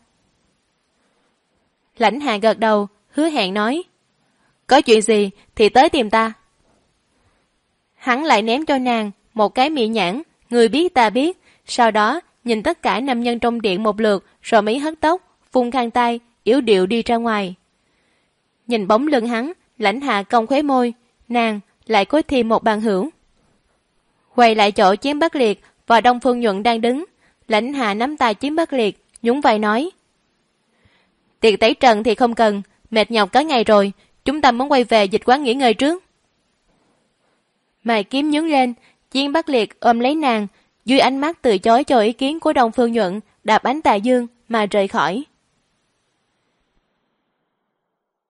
Lãnh Hạ gật đầu, hứa hẹn nói: Có chuyện gì thì tới tìm ta. Hắn lại ném cho nàng một cái mị nhãn, người biết ta biết, sau đó nhìn tất cả nam nhân trong điện một lượt, rồi mới hất tóc, vung khăn tay, yếu điệu đi ra ngoài. Nhìn bóng lưng hắn, Lãnh Hạ cong khóe môi, nàng lại có thêm một bằng hữu. Quay lại chỗ Chiến Bắc Liệt và Đông Phương Nhuận đang đứng, Lãnh Hạ nắm tay Chiến Bắc Liệt, nhún vai nói: Tiệc tẩy trần thì không cần, mệt nhọc cả ngày rồi, chúng ta muốn quay về dịch quán nghỉ ngơi trước. Mày kiếm nhướng lên, Chiến Bắc Liệt ôm lấy nàng, dưới ánh mắt từ chối cho ý kiến của Đông Phương Nhuận, đạp ánh tà dương, mà rời khỏi.